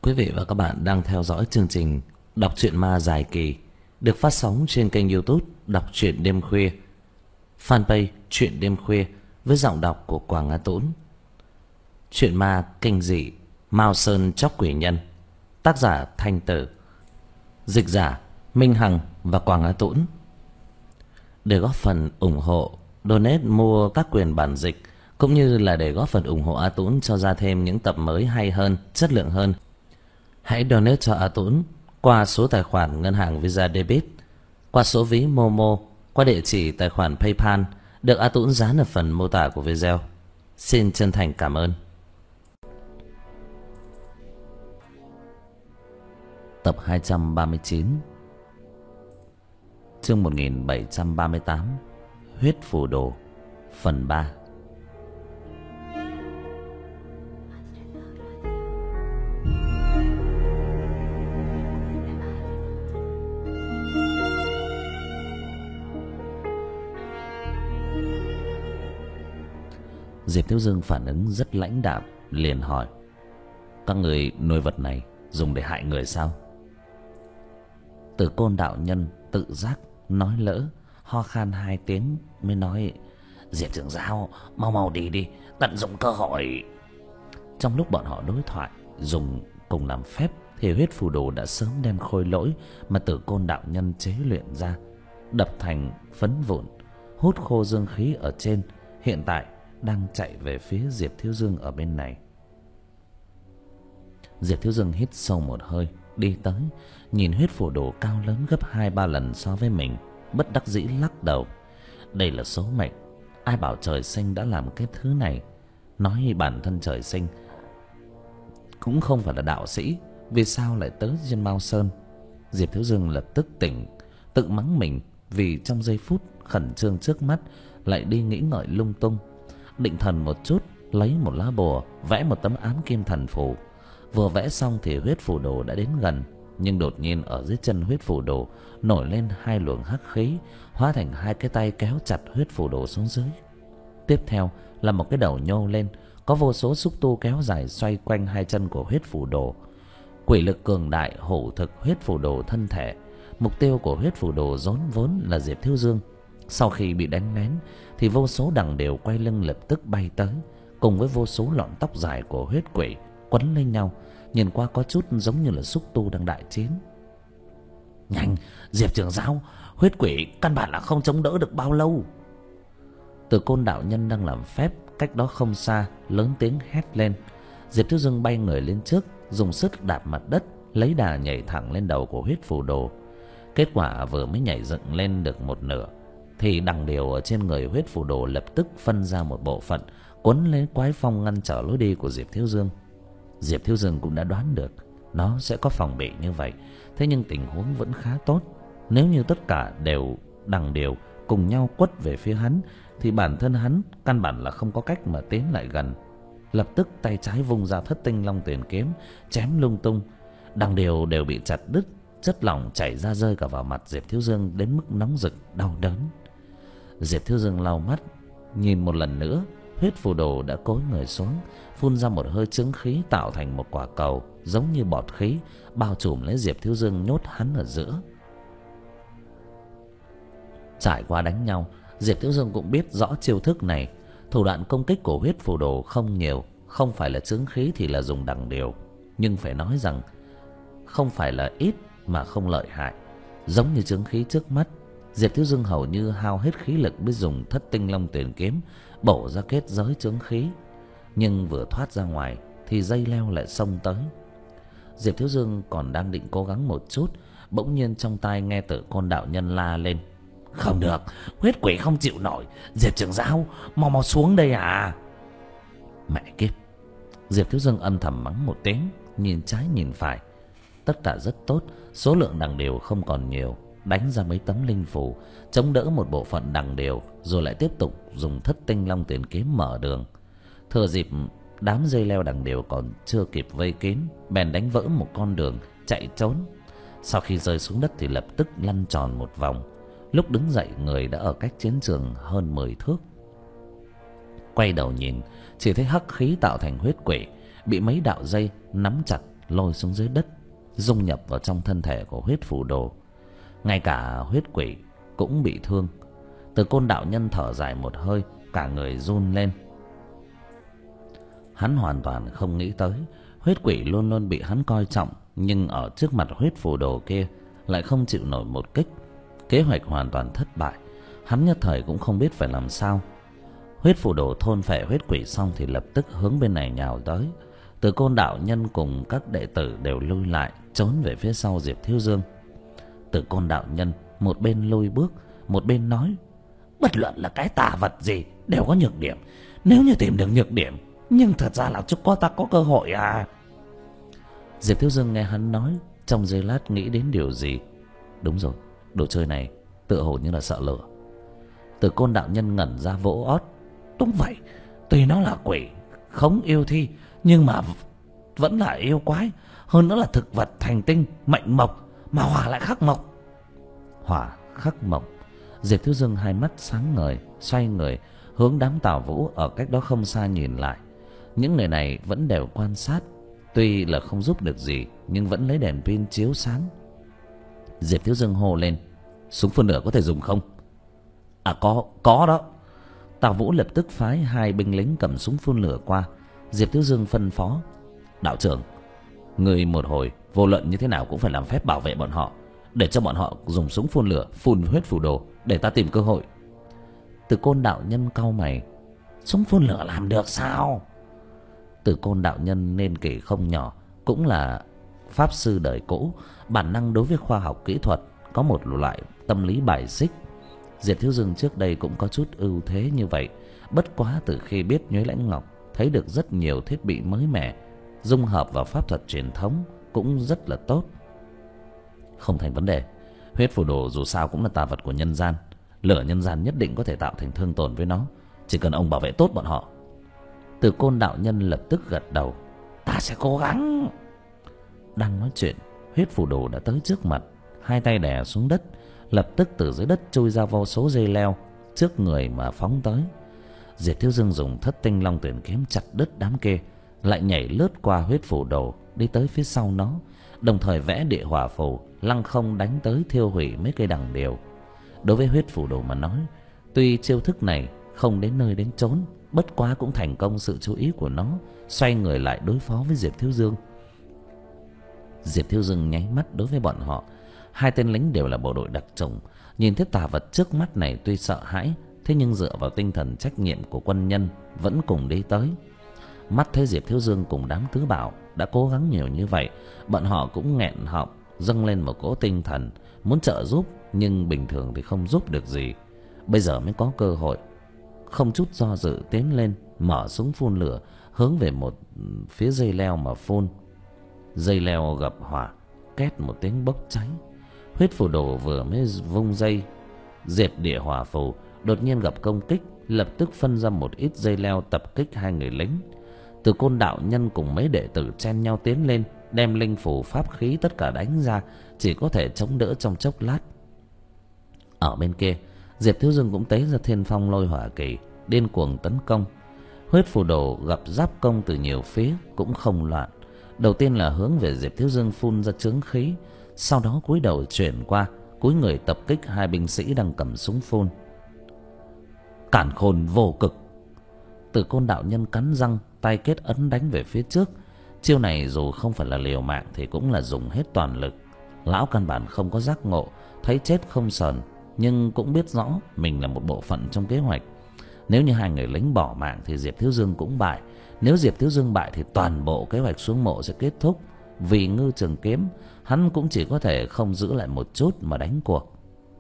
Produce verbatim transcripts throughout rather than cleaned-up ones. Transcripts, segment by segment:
Quý vị và các bạn đang theo dõi chương trình đọc truyện ma dài kỳ được phát sóng trên kênh YouTube Đọc truyện đêm khuya, fanpage Truyện đêm khuya với giọng đọc của Quảng Á Tũng. Truyện ma kinh dị Mao Sơn Chóc Quỷ Nhân, tác giả Thanh Tử, dịch giả Minh Hằng và Quảng Á Tũng. Để góp phần ủng hộ, donate mua các quyền bản dịch cũng như là để góp phần ủng hộ A Tũng cho ra thêm những tập mới hay hơn, chất lượng hơn, hãy donate cho A Tũng qua số tài khoản ngân hàng Visa Debit, qua số ví Momo, qua địa chỉ tài khoản PayPal được A Tũng dán ở phần mô tả của video. Xin chân thành cảm ơn. Tập hai trăm ba mươi chín, chương một nghìn bảy trăm ba mươi tám, Huyết Phù Đồ, phần ba. Diệp Thiếu Dương phản ứng rất lãnh đạm, liền hỏi: các người nuôi vật này dùng để hại người sao? Từ Côn đạo nhân tự giác nói lỡ, ho khan hai tiếng mới nói: Diệp trưởng giáo, mau mau đi đi, tận dụng cơ hội. Trong lúc bọn họ đối thoại dùng cùng làm phép thì huyết phù đồ đã sớm đem khôi lỗi mà Tử Côn đạo nhân chế luyện ra đập thành phấn vụn, hút khô dương khí ở trên, hiện tại đang chạy về phía Diệp Thiếu Dương ở bên này. Diệp Thiếu Dương hít sâu một hơi, đi tới, nhìn huyết phù đồ cao lớn gấp hai ba lần so với mình, bất đắc dĩ lắc đầu. Đây là số mệnh, ai bảo trời sinh đã làm cái thứ này. Nói bản thân trời sinh cũng không phải là đạo sĩ, vì sao lại tới trên Mao Sơn? Diệp Thiếu Dương lập tức tỉnh, tự mắng mình vì trong giây phút khẩn trương trước mắt lại đi nghĩ ngợi lung tung. Định thần một chút, lấy một lá bùa vẽ một tấm ám kim thần phù. Vừa vẽ xong thì huyết phù đồ đã đến gần, nhưng đột nhiên ở dưới chân huyết phù đồ nổi lên hai luồng hắc khí, hóa thành hai cái tay kéo chặt huyết phù đồ xuống dưới. Tiếp theo là một cái đầu nhô lên, có vô số xúc tu kéo dài xoay quanh hai chân của huyết phù đồ. Quỷ lực cường đại hổ thực huyết phù đồ thân thể. Mục tiêu của huyết phù đồ vốn vốn là Diệp Thiếu Dương. Sau khi bị đánh nén thì vô số đằng đều quay lưng lập tức bay tới, cùng với vô số lọn tóc dài của huyết quỷ quấn lên nhau, nhìn qua có chút giống như là xúc tu đang đại chiến. Nhanh, Diệp trưởng giáo, huyết quỷ căn bản là không chống đỡ được bao lâu. Từ Côn đạo nhân đang làm phép cách đó không xa lớn tiếng hét lên. Diệp Thiếu Dương bay người lên trước, dùng sức đạp mặt đất, lấy đà nhảy thẳng lên đầu của huyết phù đồ. Kết quả vừa mới nhảy dựng lên được một nửa thì đằng điều ở trên người huyết phù đồ lập tức phân ra một bộ phận, quấn lấy quái phong ngăn trở lối đi của Diệp Thiếu Dương. Diệp Thiếu Dương cũng đã đoán được nó sẽ có phòng bị như vậy, thế nhưng tình huống vẫn khá tốt. Nếu như tất cả đều đằng điều cùng nhau quất về phía hắn thì bản thân hắn căn bản là không có cách mà tiến lại gần. Lập tức tay trái vung ra thất tinh long tuyển kiếm, chém lung tung. Đằng điều đều bị chặt đứt, chất lỏng chảy ra rơi cả vào mặt Diệp Thiếu Dương đến mức nóng rực đau đớn. Diệp Thiếu Dương lau mắt, nhìn một lần nữa, huyết phù đồ đã cúi người xuống, phun ra một hơi chứng khí tạo thành một quả cầu giống như bọt khí, bao trùm lấy Diệp Thiếu Dương, nhốt hắn ở giữa. Trải qua đánh nhau, Diệp Thiếu Dương cũng biết rõ chiêu thức này. Thủ đoạn công kích của huyết phù đồ không nhiều, không phải là chứng khí thì là dùng đằng điều, nhưng phải nói rằng không phải là ít mà không lợi hại. Giống như chứng khí trước mắt, Diệp Thiếu Dương hầu như hao hết khí lực mới dùng thất tinh long tuyển kiếm bổ ra kết giới chứng khí, nhưng vừa thoát ra ngoài thì dây leo lại xông tới. Diệp Thiếu Dương còn đang định cố gắng một chút, bỗng nhiên trong tai nghe Tử Côn đạo nhân la lên: không được, huyết quỷ không chịu nổi, Diệp trưởng giáo mau mau xuống đây à. Mẹ kiếp! Diệp Thiếu Dương âm thầm mắng một tiếng, nhìn trái nhìn phải. Tất cả rất tốt, số lượng đằng đều không còn nhiều, đánh ra mấy tấm linh phù chống đỡ một bộ phận đằng đều, rồi lại tiếp tục dùng thất tinh long tuyển kiếm mở đường. Thừa dịp đám dây leo đằng đều còn chưa kịp vây kín, bèn đánh vỡ một con đường chạy trốn. Sau khi rơi xuống đất thì lập tức lăn tròn một vòng. Lúc đứng dậy, người đã ở cách chiến trường hơn mười thước. Quay đầu nhìn, chỉ thấy hắc khí tạo thành huyết quỷ bị mấy đạo dây nắm chặt lôi xuống dưới đất, dung nhập vào trong thân thể của huyết phù đồ. Ngay cả huyết quỷ cũng bị thương. Từ Côn đạo nhân thở dài một hơi, cả người run lên. Hắn hoàn toàn không nghĩ tới huyết quỷ luôn luôn bị hắn coi trọng, nhưng ở trước mặt huyết phù đồ kia lại không chịu nổi một kích. Kế hoạch hoàn toàn thất bại. Hắn nhất thời cũng không biết phải làm sao. Huyết phù đồ thôn phệ huyết quỷ xong thì lập tức hướng bên này nhào tới. Từ Côn đạo nhân cùng các đệ tử đều lui lại, trốn về phía sau Diệp Thiếu Dương. Từ Côn đạo nhân một bên lùi bước, một bên nói: bất luận là cái tà vật gì đều có nhược điểm. Nếu như tìm được nhược điểm, nhưng thật ra là chúc có ta có cơ hội à. Diệp Thiếu Dương nghe hắn nói, trong giây lát nghĩ đến điều gì. Đúng rồi, đồ chơi này tựa hồ như là sợ lửa. Từ Côn đạo nhân ngẩn ra vỗ ót: đúng vậy, tuy nó là quỷ không yêu thi, nhưng mà vẫn là yêu quái. Hơn nữa là thực vật thành tinh, mệnh mộc, mà hỏa lại khắc mộc. Hỏa khắc mộc. Diệp Thiếu Dương hai mắt sáng ngời, xoay người hướng đám Tào Vũ ở cách đó không xa nhìn lại. Những người này vẫn đều quan sát, tuy là không giúp được gì nhưng vẫn lấy đèn pin chiếu sáng. Diệp Thiếu Dương hô lên: súng phun lửa có thể dùng không? À có, có đó. Tào Vũ lập tức phái hai binh lính cầm súng phun lửa qua. Diệp Thiếu Dương phân phó: đạo trưởng, người một hồi vô luận như thế nào cũng phải làm phép bảo vệ bọn họ, để cho bọn họ dùng súng phun lửa phun huyết phù đồ, để ta tìm cơ hội. Từ Côn đạo nhân cau mày: súng phun lửa làm được sao? Từ Côn đạo nhân nên kỷ không nhỏ, cũng là pháp sư đời cũ, bản năng đối với khoa học kỹ thuật có một loại tâm lý bài xích. Diệp Thiếu Dương trước đây cũng có chút ưu thế như vậy, bất quá từ khi biết Nhuế Lãnh Ngọc thấy được rất nhiều thiết bị mới mẻ, dung hợp vào pháp thuật truyền thống cũng rất là tốt. Không thành vấn đề. Huyết phù đồ dù sao cũng là tà vật của nhân gian, lửa nhân gian nhất định có thể tạo thành thương tổn với nó, chỉ cần ông bảo vệ tốt bọn họ. Từ Côn đạo nhân lập tức gật đầu: ta sẽ cố gắng. Đang nói chuyện, huyết phù đồ đã tới trước mặt, hai tay đè xuống đất, lập tức từ dưới đất chui ra vô số dây leo trước người mà phóng tới. Diệp Thiếu Dương dùng thất tinh long tuyển kiếm chặt đứt đám kia, lại nhảy lướt qua huyết phù đồ đi tới phía sau nó, đồng thời vẽ địa hỏa phù lăng không đánh tới thiêu hủy mấy cây đằng điều. Đối với huyết phù đồ mà nói, tuy chiêu thức này không đến nơi đến chốn, bất quá cũng thành công sự chú ý của nó, xoay người lại đối phó với Diệp Thiếu Dương. Diệp Thiếu Dương nháy mắt đối với bọn họ. Hai tên lính đều là bộ đội đặc chủng, nhìn thấy tà vật trước mắt này tuy sợ hãi, thế nhưng dựa vào tinh thần trách nhiệm của quân nhân vẫn cùng đi tới. Mắt thấy Diệp Thiếu Dương cùng đám tứ bảo đã cố gắng nhiều như vậy, bọn họ cũng nghẹn họng, dâng lên một cỗ tinh thần muốn trợ giúp, nhưng bình thường thì không giúp được gì. Bây giờ mới có cơ hội, không chút do dự tiến lên, mở súng phun lửa hướng về một phía dây leo mà phun. Dây leo gặp hỏa, két một tiếng bốc cháy. Huyết phù đồ vừa mới vung dây diệt địa hỏa phù, đột nhiên gặp công kích, lập tức phân ra một ít dây leo tập kích hai người lính. Từ Côn đạo nhân cùng mấy đệ tử chen nhau tiến lên, đem linh phù pháp khí tất cả đánh ra, chỉ có thể chống đỡ trong chốc lát. Ở bên kia, Diệp Thiếu Dương cũng tế ra thiên phong lôi hỏa kỳ, điên cuồng tấn công. Huyết phù đồ gặp giáp công từ nhiều phía cũng không loạn. Đầu tiên là hướng về Diệp Thiếu Dương phun ra chướng khí, sau đó cúi đầu chuyển qua, cúi người tập kích hai binh sĩ đang cầm súng phun. Cản khôn vô cực. Từ Côn đạo nhân cắn răng, tay kết ấn đánh về phía trước. Chiêu này dù không phải là liều mạng thì cũng là dùng hết toàn lực. Lão căn bản không có giác ngộ, thấy chết không sờn, nhưng cũng biết rõ mình là một bộ phận trong kế hoạch. Nếu như hai người lính bỏ mạng thì Diệp Thiếu Dương cũng bại. Nếu Diệp Thiếu Dương bại thì toàn bộ kế hoạch xuống mộ sẽ kết thúc. Vì ngư trường kiếm, hắn cũng chỉ có thể không giữ lại một chút mà đánh cuộc.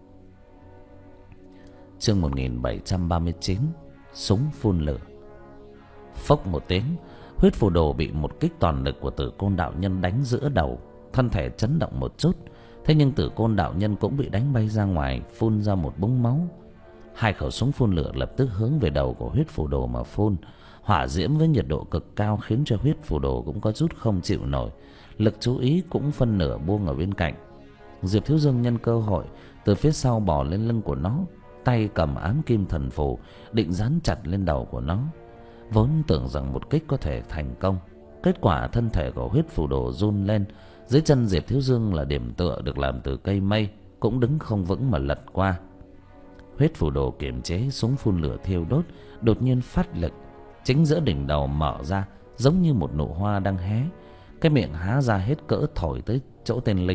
Chương một nghìn bảy trăm ba mươi chín. Súng phun lửa. Phốc một tiếng, huyết phù đồ bị một kích toàn lực của Tử Côn đạo nhân đánh giữa đầu, thân thể chấn động một chút. Thế nhưng Tử Côn đạo nhân cũng bị đánh bay ra ngoài, phun ra một búng máu. Hai khẩu súng phun lửa lập tức hướng về đầu của huyết phù đồ mà phun. Hỏa diễm với nhiệt độ cực cao khiến cho huyết phù đồ cũng có chút không chịu nổi, lực chú ý cũng phân nửa buông ở bên cạnh. Diệp Thiếu Dương nhân cơ hội từ phía sau bò lên lưng của nó, tay cầm ám kim thần phù định dán chặt lên đầu của nó. Vốn tưởng rằng một kích có thể thành công, Kết quả thân thể của huyết phù đồ run lên. Dưới chân Diệp Thiếu Dương là điểm tựa được làm từ cây mây, cũng đứng không vững mà lật qua. Huyết phù đồ kiềm chế súng phun lửa thiêu đốt, đột nhiên phát lực, chính giữa đỉnh đầu mở ra, giống như một nụ hoa đang hé. Cái miệng há ra hết cỡ thổi tới chỗ tên lính.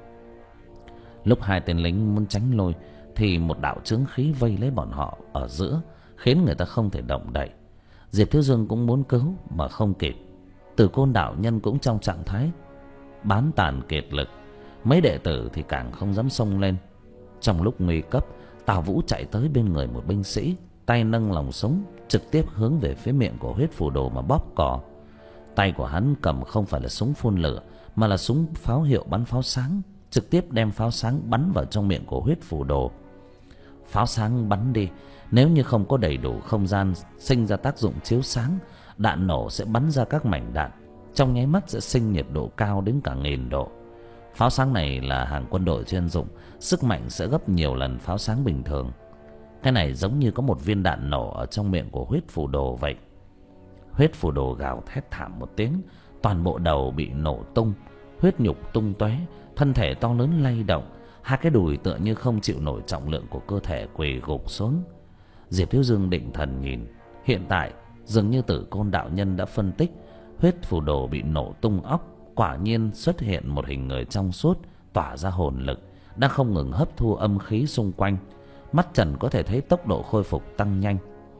Lúc hai tên lính muốn tránh lôi thì một đạo chướng khí vây lấy bọn họ ở giữa, khiến người ta không thể động đậy. Diệp Thiếu Dương cũng muốn cứu mà không kịp. Từ Côn đạo nhân cũng trong trạng thái bán tàn kiệt lực, mấy đệ tử thì càng không dám xông lên. Trong lúc nguy cấp, Tào Vũ chạy tới bên người một binh sĩ, tay nâng lòng súng trực tiếp hướng về phía miệng của huyết phù đồ mà bóp cò. Tay của hắn cầm không phải là súng phun lửa, mà là súng pháo hiệu bắn pháo sáng, trực tiếp đem pháo sáng bắn vào trong miệng của huyết phù đồ. Pháo sáng bắn đi, nếu như không có đầy đủ không gian sinh ra tác dụng chiếu sáng, đạn nổ sẽ bắn ra các mảnh đạn, trong nháy mắt sẽ sinh nhiệt độ cao đến cả nghìn độ. Pháo sáng này là hàng quân đội chuyên dụng, sức mạnh sẽ gấp nhiều lần pháo sáng bình thường. Cái này giống như có một viên đạn nổ ở trong miệng của huyết phù đồ vậy. Huyết phù đồ gào thét thảm một tiếng, toàn bộ đầu bị nổ tung, huyết nhục tung tóe, thân thể to lớn lay động, hai cái đùi tựa như không chịu nổi trọng lượng của cơ thể quỳ gục xuống. Diệp Thiếu Dương định thần nhìn, hiện tại dường như Tử Côn đạo nhân đã phân tích, huyết phù đồ bị nổ tung óc, quả nhiên xuất hiện một hình người trong suốt, tỏa ra hồn lực, đang không ngừng hấp thu âm khí xung quanh. Mắt trần có thể thấy tốc độ khôi phục tăng nhanh.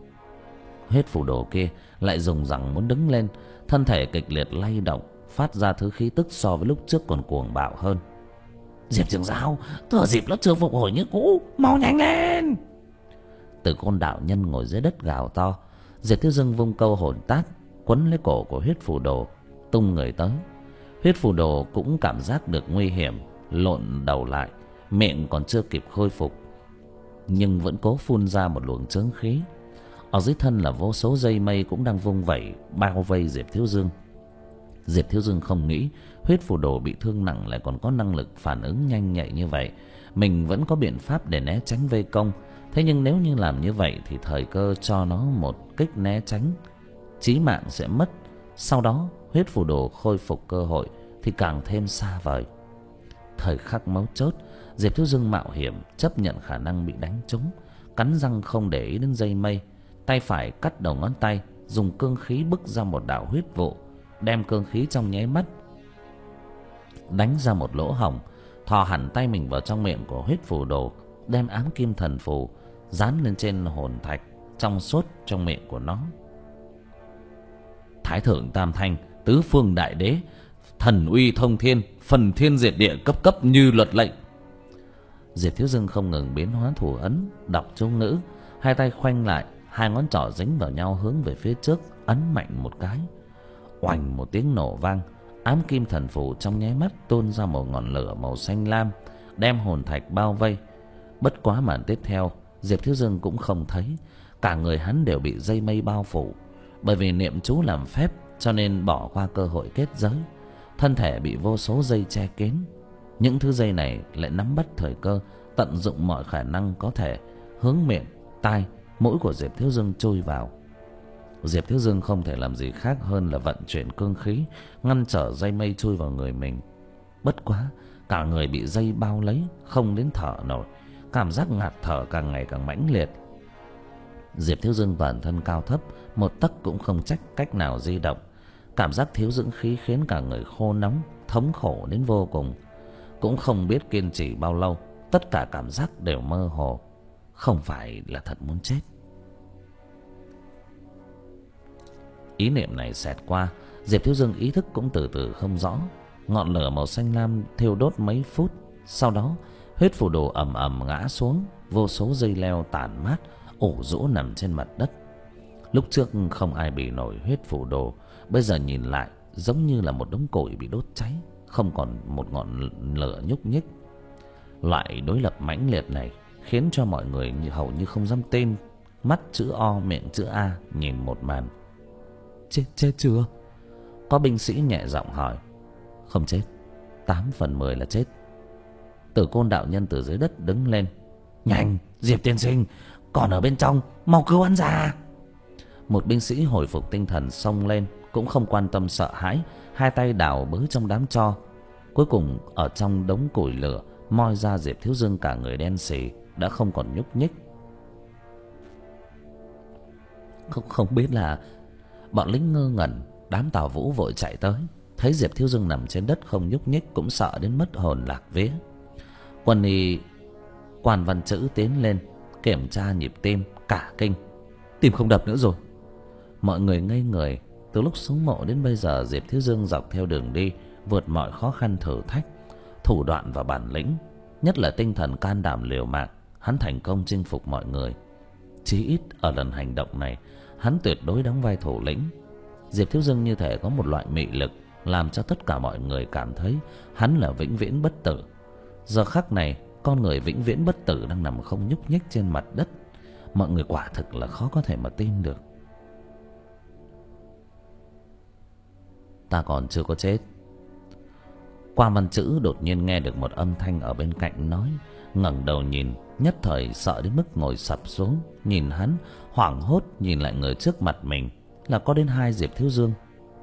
Huyết phù đồ kia lại dùng rằng muốn đứng lên, thân thể kịch liệt lay động, phát ra thứ khí tức so với lúc trước còn cuồng bạo hơn. Diệp trưởng giáo, thừa dịp nó chưa phục hồi như cũ, mau nhanh lên! Tử Côn đạo nhân ngồi dưới đất gào to. Diệp Thiếu Dương vung câu hồn tác quấn lấy cổ của huyết phù đồ, tung người tới. Huyết phù đồ cũng cảm giác được nguy hiểm, lộn đầu lại, miệng còn chưa kịp khôi phục, nhưng vẫn cố phun ra một luồng chướng khí. Ở dưới thân là vô số dây mây cũng đang vung vẩy bao vây Diệp Thiếu Dương. Diệp Thiếu Dương không nghĩ huyết phù đồ bị thương nặng lại còn có năng lực phản ứng nhanh nhạy như vậy. Mình vẫn có biện pháp để né tránh vây công, thế nhưng nếu như làm như vậy thì thời cơ cho nó một kích né tránh chí mạng sẽ mất. Sau đó huyết phù đồ khôi phục cơ hội thì càng thêm xa vời. Thời khắc mấu chốt, Diệp Thiếu Dương mạo hiểm chấp nhận khả năng bị đánh trúng, cắn răng không để ý đến dây mây, tay phải cắt đầu ngón tay, dùng cương khí bức ra một đạo huyết vụ, đem cương khí trong nháy mắt đánh ra một lỗ hổng, thò hẳn tay mình vào trong miệng của huyết phù đồ, đem ám kim thần phù dán lên trên hồn thạch trong suốt trong miệng của nó. Thái thượng tam thanh, tứ phương đại đế, thần uy thông thiên, phần thiên diệt địa, cấp cấp như luật lệnh. Diệp Thiếu Dương không ngừng biến hóa thủ ấn, đọc chú ngữ, hai tay khoanh lại, hai ngón trỏ dính vào nhau hướng về phía trước, ấn mạnh một cái. Oành một tiếng nổ vang, ám kim thần phù trong nháy mắt tuôn ra một ngọn lửa màu xanh lam, đem hồn thạch bao vây. Bất quá màn tiếp theo, Diệp Thiếu Dương cũng không thấy, cả người hắn đều bị dây mây bao phủ. Bởi vì niệm chú làm phép cho nên bỏ qua cơ hội kết giới, thân thể bị vô số dây che kín. Những thứ dây này lại nắm bắt thời cơ, tận dụng mọi khả năng có thể hướng miệng, tai, mũi của Diệp Thiếu Dương chui vào. Diệp Thiếu Dương không thể làm gì khác hơn là vận chuyển cương khí, ngăn trở dây mây chui vào người mình. Bất quá, cả người bị dây bao lấy, không đến thở nổi, cảm giác ngạt thở càng ngày càng mãnh liệt. Diệp Thiếu Dương toàn thân cao thấp, một tấc cũng không trách cách nào di động. Cảm giác thiếu dưỡng khí khiến cả người khô nóng, thống khổ đến vô cùng. Cũng không biết kiên trì bao lâu, tất cả cảm giác đều mơ hồ, không phải là thật muốn chết. Ý niệm này xẹt qua, Diệp Thiếu Dương ý thức cũng từ từ không rõ. Ngọn lửa màu xanh lam thiêu đốt mấy phút, sau đó huyết phù đồ ầm ầm ngã xuống, vô số dây leo tàn mát ổ rũ nằm trên mặt đất. Lúc trước không ai bị nổi huyết phù đồ, bây giờ nhìn lại giống như là một đống củi bị đốt cháy, không còn một ngọn lửa nhúc nhích. Loại đối lập mãnh liệt này khiến cho mọi người như hầu như không dám tin, mắt chữ O miệng chữ A nhìn một màn. Chết chết chưa? Có binh sĩ nhẹ giọng hỏi. Không chết, tám phần mười là chết. Tử Côn đạo nhân từ dưới đất đứng lên. Nhanh, Diệp tiên sinh còn ở bên trong, mau cứu hắn ra. Một binh sĩ hồi phục tinh thần xông lên, cũng không quan tâm sợ hãi, hai tay đào bới trong đám tro. Cuối cùng ở trong đống củi lửa moi ra Diệp Thiếu Dương cả người đen sì, đã không còn nhúc nhích. Không, không biết là bọn lính ngơ ngẩn. Đám Tào Vũ vội chạy tới, thấy Diệp Thiếu Dương nằm trên đất không nhúc nhích cũng sợ đến mất hồn lạc vía. Quân y Quan Văn Chữ tiến lên kiểm tra nhịp tim, cả kinh: tim không đập nữa rồi. Mọi người ngây người. Từ lúc xuống mộ đến bây giờ, Diệp Thiếu Dương dọc theo đường đi vượt mọi khó khăn thử thách, thủ đoạn và bản lĩnh, nhất là tinh thần can đảm liều mạng, hắn thành công chinh phục mọi người. Chí ít ở lần hành động này, hắn tuyệt đối đóng vai thủ lĩnh. Diệp Thiếu Dương như thể có một loại mị lực làm cho tất cả mọi người cảm thấy hắn là vĩnh viễn bất tử. Giờ khắc này, con người vĩnh viễn bất tử đang nằm không nhúc nhích trên mặt đất. Mọi người quả thực là khó có thể mà tin được. Ta còn chưa có chết. Quan Văn Chữ đột nhiên nghe được một âm thanh ở bên cạnh nói, ngẩng đầu nhìn, nhất thời sợ đến mức ngồi sập xuống, nhìn hắn, hoảng hốt nhìn lại người trước mặt mình, là có đến hai Diệp Thiếu Dương.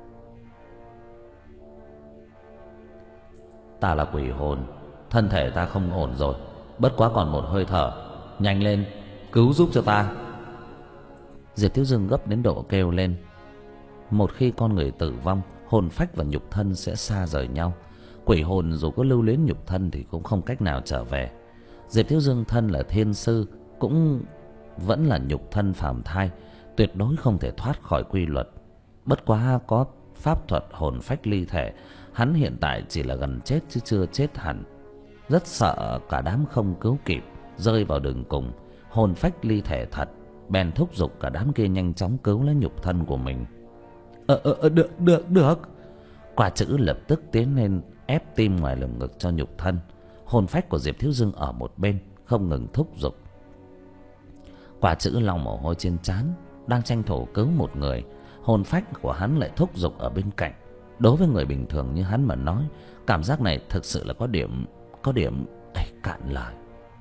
Ta là quỷ hồn, thân thể ta không ổn rồi, bất quá còn một hơi thở, nhanh lên, cứu giúp cho ta. Diệp Thiếu Dương gấp đến độ kêu lên. Một khi con người tử vong, hồn phách và nhục thân sẽ xa rời nhau. Quỷ hồn dù có lưu luyến nhục thân thì cũng không cách nào trở về. Diệp Thiếu Dương thân là thiên sư, cũng vẫn là nhục thân phàm thai, tuyệt đối không thể thoát khỏi quy luật. Bất quá có pháp thuật hồn phách ly thể, hắn hiện tại chỉ là gần chết chứ chưa chết hẳn. Rất sợ cả đám không cứu kịp, rơi vào đường cùng, hồn phách ly thể thật, bèn thúc giục cả đám kia nhanh chóng cứu lấy nhục thân của mình. Ờ, ờ, được, được, được. Quả Chữ lập tức tiến lên ép tim ngoài lồng ngực cho nhục thân. Hồn phách của Diệp Thiếu Dương ở một bên không ngừng thúc giục. Quả Chữ lau mồ hôi trên trán, đang tranh thủ cứu một người, hồn phách của hắn lại thúc giục ở bên cạnh. Đối với người bình thường như hắn mà nói, cảm giác này thực sự là có điểm có điểm ấy, cạn lời.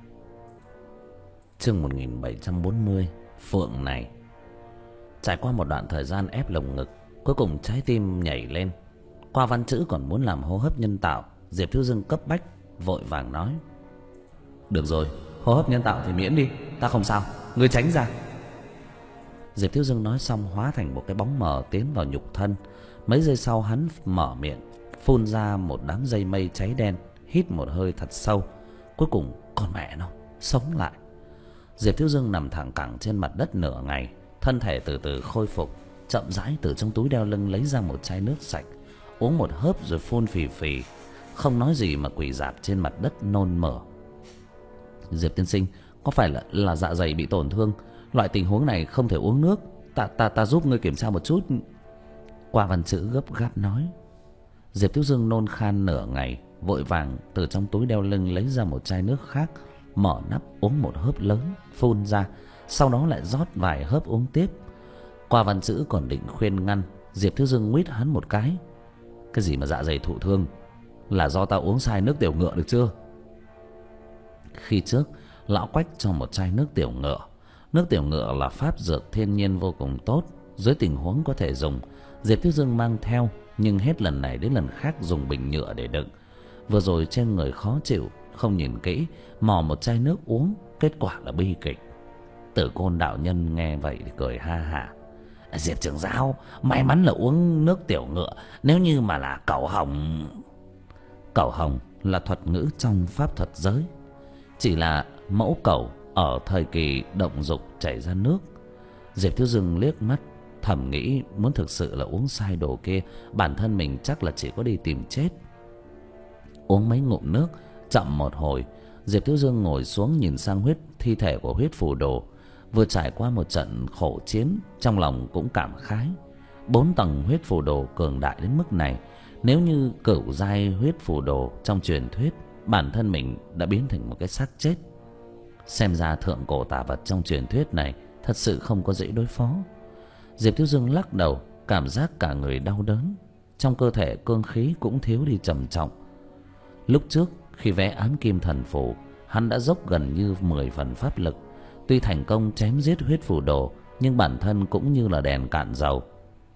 Chương một nghìn bảy trăm bốn mươi, Phượng này. Trải qua một đoạn thời gian ép lồng ngực, cuối cùng trái tim nhảy lên. Qua Văn Chữ còn muốn làm hô hấp nhân tạo, Diệp Thiếu Dương cấp bách vội vàng nói: được rồi, hô hấp nhân tạo thì miễn đi, ta không sao, ngươi tránh ra. Diệp Thiếu Dương nói xong hóa thành một cái bóng mờ tiến vào nhục thân. Mấy giây sau hắn mở miệng phun ra một đám dây mây cháy đen, hít một hơi thật sâu, cuối cùng con mẹ nó sống lại. Diệp Thiếu Dương nằm thẳng cẳng trên mặt đất nửa ngày, thân thể từ từ khôi phục, chậm rãi từ trong túi đeo lưng lấy ra một chai nước sạch, uống một hớp rồi phun phì phì, không nói gì mà quỳ rạp trên mặt đất nôn mửa. Diệp tiên sinh, có phải là là dạ dày bị tổn thương? Loại tình huống này không thể uống nước, ta ta ta giúp ngươi kiểm tra một chút. Qua Văn Chữ gấp gáp nói. Diệp Thiếu Dương nôn khan nửa ngày, vội vàng từ trong túi đeo lưng lấy ra một chai nước khác, mở nắp uống một hớp lớn, phun ra, sau đó lại rót vài hớp uống tiếp. Qua Văn Chữ còn định khuyên ngăn, Diệp Thiếu Dương nguýt hắn một cái. Cái gì mà dạ dày thụ thương? Là do tao uống sai nước tiểu ngựa được chưa? Khi trước, lão Quách cho một chai nước tiểu ngựa. Nước tiểu ngựa là pháp dược thiên nhiên vô cùng tốt, dưới tình huống có thể dùng. Diệp Thiếu Dương mang theo, nhưng hết lần này đến lần khác dùng bình nhựa để đựng. Vừa rồi trên người khó chịu, không nhìn kỹ, mò một chai nước uống, kết quả là bi kịch. Tử Côn đạo nhân nghe vậy thì cười ha hả. Diệp trưởng giáo, may mắn là uống nước tiểu ngựa, nếu như mà là cẩu hồng. Cẩu hồng là thuật ngữ trong pháp thuật giới, chỉ là mẫu cẩu ở thời kỳ động dục chảy ra nước. Diệp Thiếu Dương liếc mắt, thầm nghĩ muốn thực sự là uống sai đồ kia, bản thân mình chắc là chỉ có đi tìm chết. Uống mấy ngụm nước, chậm một hồi, Diệp Thiếu Dương ngồi xuống nhìn sang huyết thi thể của huyết phù đồ. Vừa trải qua một trận khổ chiến, trong lòng cũng cảm khái. Bốn tầng huyết phù đồ cường đại đến mức này, nếu như cửu giai huyết phù đồ trong truyền thuyết, bản thân mình đã biến thành một cái xác chết. Xem ra thượng cổ tà vật trong truyền thuyết này thật sự không có dễ đối phó. Diệp Thiếu Dương lắc đầu, cảm giác cả người đau đớn, trong cơ thể cương khí cũng thiếu đi trầm trọng. Lúc trước khi vẽ ám kim thần phù, hắn đã dốc gần như mười phần pháp lực. Tuy thành công chém giết huyết phù đồ, nhưng bản thân cũng như là đèn cạn dầu.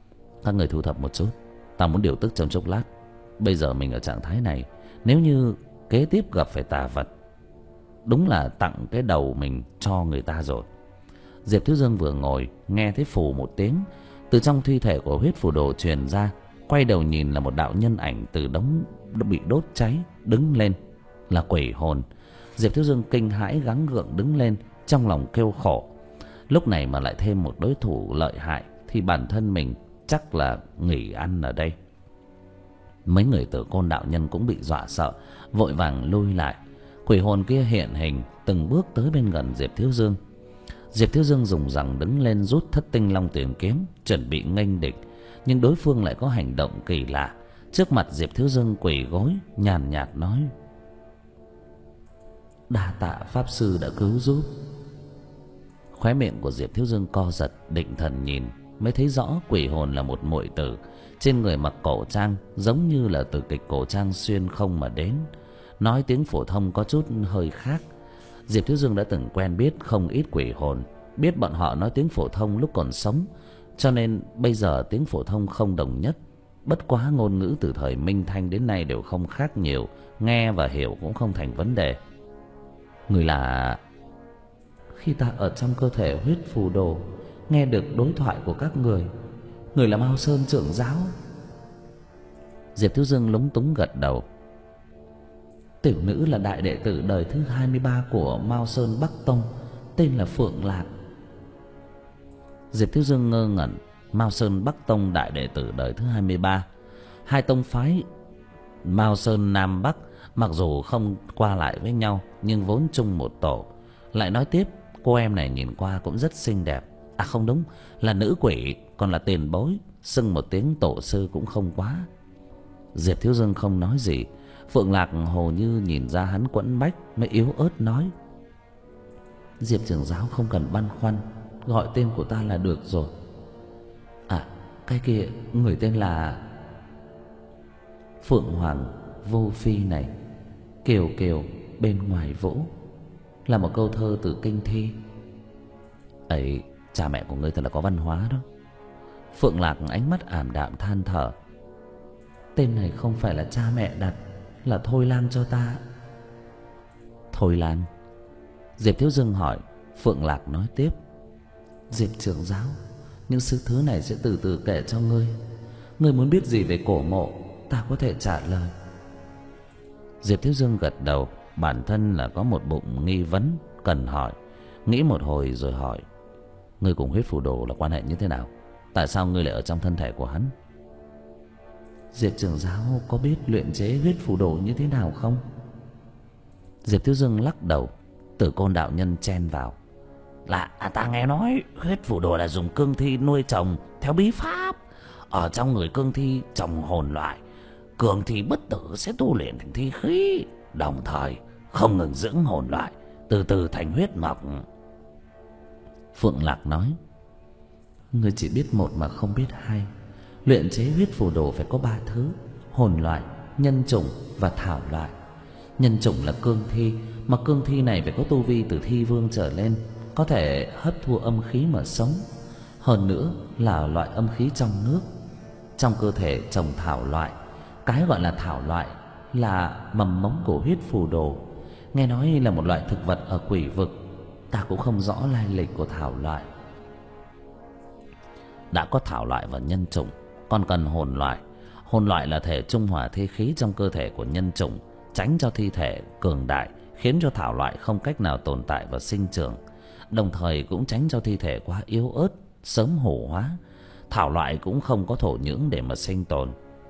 Các người thu thập một chút, tao muốn điều tức trong chốc lát. Bây giờ mình ở trạng thái này, nếu như kế tiếp gặp phải tà vật, đúng là tặng cái đầu mình cho người ta rồi. Diệp Thiếu Dương vừa ngồi, nghe thấy phù một tiếng, từ trong thi thể của huyết phù đồ truyền ra. Quay đầu nhìn là một đạo nhân ảnh từ đống bị đốt cháy đứng lên, là quỷ hồn. Diệp Thiếu Dương kinh hãi gắng gượng đứng lên, trong lòng kêu khổ. Lúc này mà lại thêm một đối thủ lợi hại thì bản thân mình chắc là nghỉ ăn ở đây. Mấy người Tử Côn đạo nhân cũng bị dọa sợ, vội vàng lui lại. Quỷ hồn kia hiện hình, từng bước tới bên gần Diệp Thiếu Dương. Diệp Thiếu Dương dùng rằng đứng lên, rút Thất Tinh Long Tiền kiếm, chuẩn bị nghênh địch. Nhưng đối phương lại có hành động kỳ lạ. Trước mặt Diệp Thiếu Dương quỳ gối, nhàn nhạt nói: "Đa tạ pháp sư đã cứu giúp." Khóe miệng của Diệp Thiếu Dương co giật, định thần nhìn mới thấy rõ quỷ hồn là một muội tử, trên người mặc cổ trang, giống như là từ kịch cổ trang xuyên không mà đến, nói tiếng phổ thông có chút hơi khác. Diệp Thiếu Dương đã từng quen biết không ít quỷ hồn, biết bọn họ nói tiếng phổ thông lúc còn sống, cho nên bây giờ tiếng phổ thông không đồng nhất. Bất quá ngôn ngữ từ thời Minh Thanh đến nay đều không khác nhiều, nghe và hiểu cũng không thành vấn đề. Người là... Khi ta ở trong cơ thể huyết phù đồ, nghe được đối thoại của các người, người là Mao Sơn trưởng giáo. Diệp Thiếu Dương lúng túng gật đầu. Tiểu nữ là đại đệ tử đời thứ hai mươi ba của Mao Sơn Bắc Tông, tên là Phượng Lạc. Diệp Thiếu Dương ngơ ngẩn. Mao Sơn Bắc Tông đại đệ tử đời thứ hai mươi ba. Hai tông phái Mao Sơn Nam Bắc mặc dù không qua lại với nhau, nhưng vốn chung một tổ. Lại nói tiếp, cô em này nhìn qua cũng rất xinh đẹp. À không đúng, là nữ quỷ, còn là tiền bối, xưng một tiếng tổ sư cũng không quá. Diệp Thiếu Dương không nói gì. Phượng Lạc hồ như nhìn ra hắn quẫn bách, mới yếu ớt nói: Diệp trưởng giáo không cần băn khoăn, gọi tên của ta là được rồi. À, cái kia, người tên là Phượng Hoàng Vô Phi này, kiều kiều bên ngoài vỗ, là một câu thơ từ kinh thi. Ấy, cha mẹ của ngươi thật là có văn hóa đó. Phượng Lạc ánh mắt ảm đạm than thở. Tên này không phải là cha mẹ đặt, là Thôi Lan cho ta. Thôi Lan? Diệp Thiếu Dương hỏi. Phượng Lạc nói tiếp: Diệp trưởng giáo, những sự thứ này sẽ từ từ kể cho ngươi. Ngươi muốn biết gì về cổ mộ, ta có thể trả lời. Diệp Thiếu Dương gật đầu. Bản thân là có một bụng nghi vấn cần hỏi. Nghĩ một hồi rồi hỏi: Ngươi cùng huyết phù đồ là quan hệ như thế nào? Tại sao ngươi lại ở trong thân thể của hắn? Diệp trưởng giáo có biết luyện chế huyết phù đồ như thế nào không? Diệp Thiếu Dương lắc đầu. Tử Côn đạo nhân chen vào: Là à, ta nghe nói huyết phù đồ là dùng cương thi nuôi trồng theo bí pháp. Ở trong người cương thi trồng hồn loại, cường thi bất tử sẽ tu luyện thành thi khí, đồng thời không ngừng dưỡng hồn loại, từ từ thành huyết mộc. Phượng Lạc nói: Ngươi chỉ biết một mà không biết hai. Luyện chế huyết phù đồ phải có ba thứ: hồn loại, nhân chủng và thảo loại. Nhân chủng là cương thi, mà cương thi này phải có tu vi từ thi vương trở lên, có thể hấp thu âm khí mà sống. Hơn nữa là loại âm khí trong nước. Trong cơ thể trồng thảo loại. Cái gọi là thảo loại là mầm mống của huyết phù đồ. Nghe nói là một loại thực vật ở quỷ vực. Ta cũng không rõ lai lịch của thảo loại. Đã có thảo loại và nhân chủng, còn cần hồn loại. Hồn loại là thể trung hòa thi khí trong cơ thể của nhân chủng, tránh cho thi thể cường đại, khiến cho thảo loại không cách nào tồn tại và sinh trưởng, đồng thời cũng tránh cho thi thể quá yếu ớt, sớm hủ hóa. Thảo loại cũng không có thổ nhưỡng để mà sinh tồn.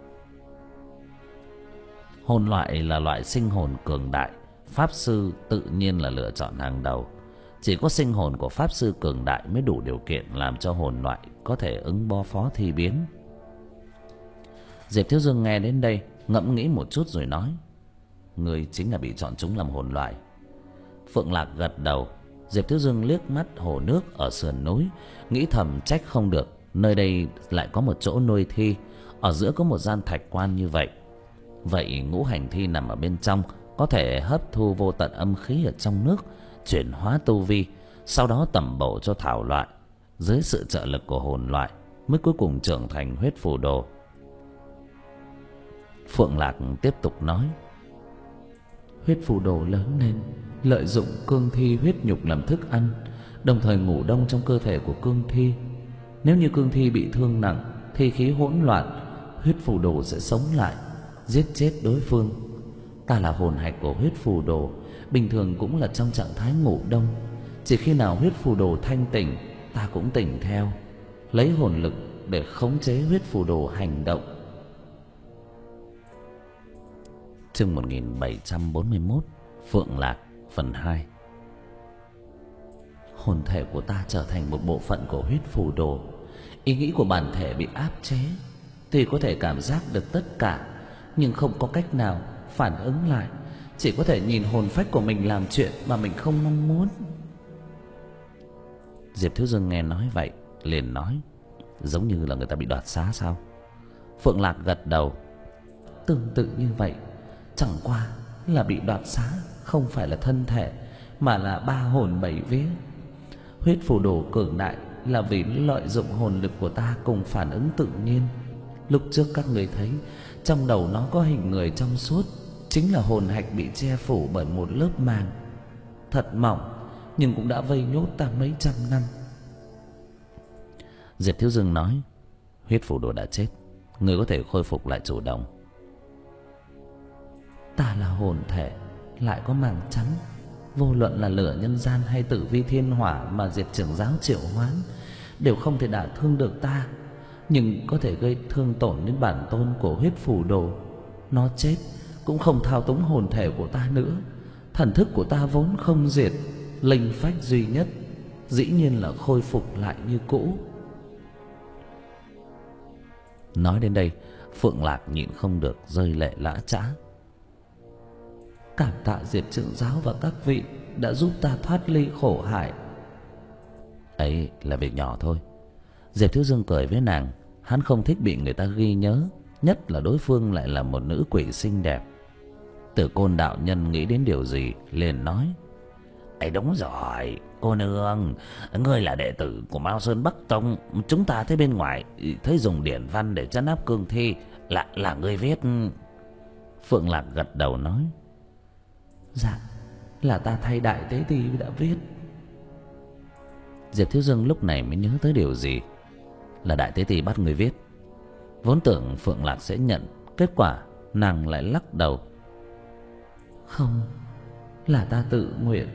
Hồn loại là loại sinh hồn cường đại, pháp sư tự nhiên là lựa chọn hàng đầu. Chỉ có sinh hồn của pháp sư cường đại mới đủ điều kiện làm cho hồn loại có thể ứng bó phó thi biến. Diệp Thiếu Dương nghe đến đây, ngẫm nghĩ một chút rồi nói: Ngươi chính là bị chọn chúng làm hồn loại. Phượng Lạc gật đầu. Diệp Thiếu Dương liếc mắt hồ nước ở sườn núi, nghĩ thầm trách không được, nơi đây lại có một chỗ nuôi thi, ở giữa có một gian thạch quan như vậy. Vậy ngũ hành thi nằm ở bên trong, có thể hấp thu vô tận âm khí ở trong nước, chuyển hóa tu vi, sau đó tẩm bổ cho thảo loại. Dưới sự trợ lực của hồn loại, mới cuối cùng trưởng thành huyết phù đồ. Phượng Lạc tiếp tục nói: huyết phù đồ lớn lên, lợi dụng cương thi huyết nhục làm thức ăn, đồng thời ngủ đông trong cơ thể của cương thi. Nếu như cương thi bị thương nặng, thi khí hỗn loạn, huyết phù đồ sẽ sống lại, giết chết đối phương. Ta là hồn hạch của huyết phù đồ, bình thường cũng là trong trạng thái ngủ đông. Chỉ khi nào huyết phù đồ thanh tỉnh, ta cũng tỉnh theo, lấy hồn lực để khống chế huyết phù đồ hành động. Chương một nghìn bảy trăm bốn mươi mốt, Phượng Lạc phần hai. Hồn thể của ta trở thành một bộ phận của huyết phù đồ. Ý nghĩ của bản thể bị áp chế, tuy có thể cảm giác được tất cả, nhưng không có cách nào phản ứng lại, chỉ có thể nhìn hồn phách của mình làm chuyện mà mình không mong muốn. Diệp Thiếu Dương nghe nói vậy liền nói: giống như là người ta bị đoạt xá sao? Phượng Lạc gật đầu: tương tự như vậy, chẳng qua là bị đoạt xá không phải là thân thể, mà là ba hồn bảy vía. Huyết phù đồ cường đại là vì lợi dụng hồn lực của ta cùng phản ứng tự nhiên. Lúc trước các người thấy trong đầu nó có hình người trong suốt, chính là hồn hạch bị che phủ bởi một lớp màng thật mỏng, nhưng cũng đã vây nhốt ta mấy trăm năm. Diệp Thiếu Dương nói: huyết phù đồ đã chết, người có thể khôi phục lại chủ động. Ta là hồn thể, lại có màng chắn, vô luận là lửa nhân gian hay tử vi thiên hỏa mà Diệp trưởng giáo triệu hoán đều không thể đả thương được ta, nhưng có thể gây thương tổn đến bản tôn của huyết phù đồ. Nó chết cũng không thao túng hồn thể của ta nữa. Thần thức của ta vốn không diệt, linh phách duy nhất, dĩ nhiên là khôi phục lại như cũ. Nói đến đây, Phượng Lạc nhịn không được rơi lệ lã chã. Cảm tạ Diệp trưởng giáo và các vị đã giúp ta thoát ly khổ hải. Ấy là việc nhỏ thôi. Diệp Thiếu Dương cười với nàng. Hắn không thích bị người ta ghi nhớ, nhất là đối phương lại là một nữ quỷ xinh đẹp. Tử Côn đạo nhân nghĩ đến điều gì liền nói: ấy đúng rồi, cô nương, ngươi là đệ tử của Mao Sơn Bắc Tông. Chúng ta thấy bên ngoài thấy dùng điển văn để trấn áp cương thi, là là ngươi viết. Phượng Lạc gật đầu nói: dạ, là ta thay Đại Tế Ti đã viết. Diệp Thiếu Dương lúc này mới nhớ tới điều gì: là Đại Tế Ti bắt người viết. Vốn tưởng Phượng Lạc sẽ nhận, kết quả nàng lại lắc đầu: không, là ta tự nguyện.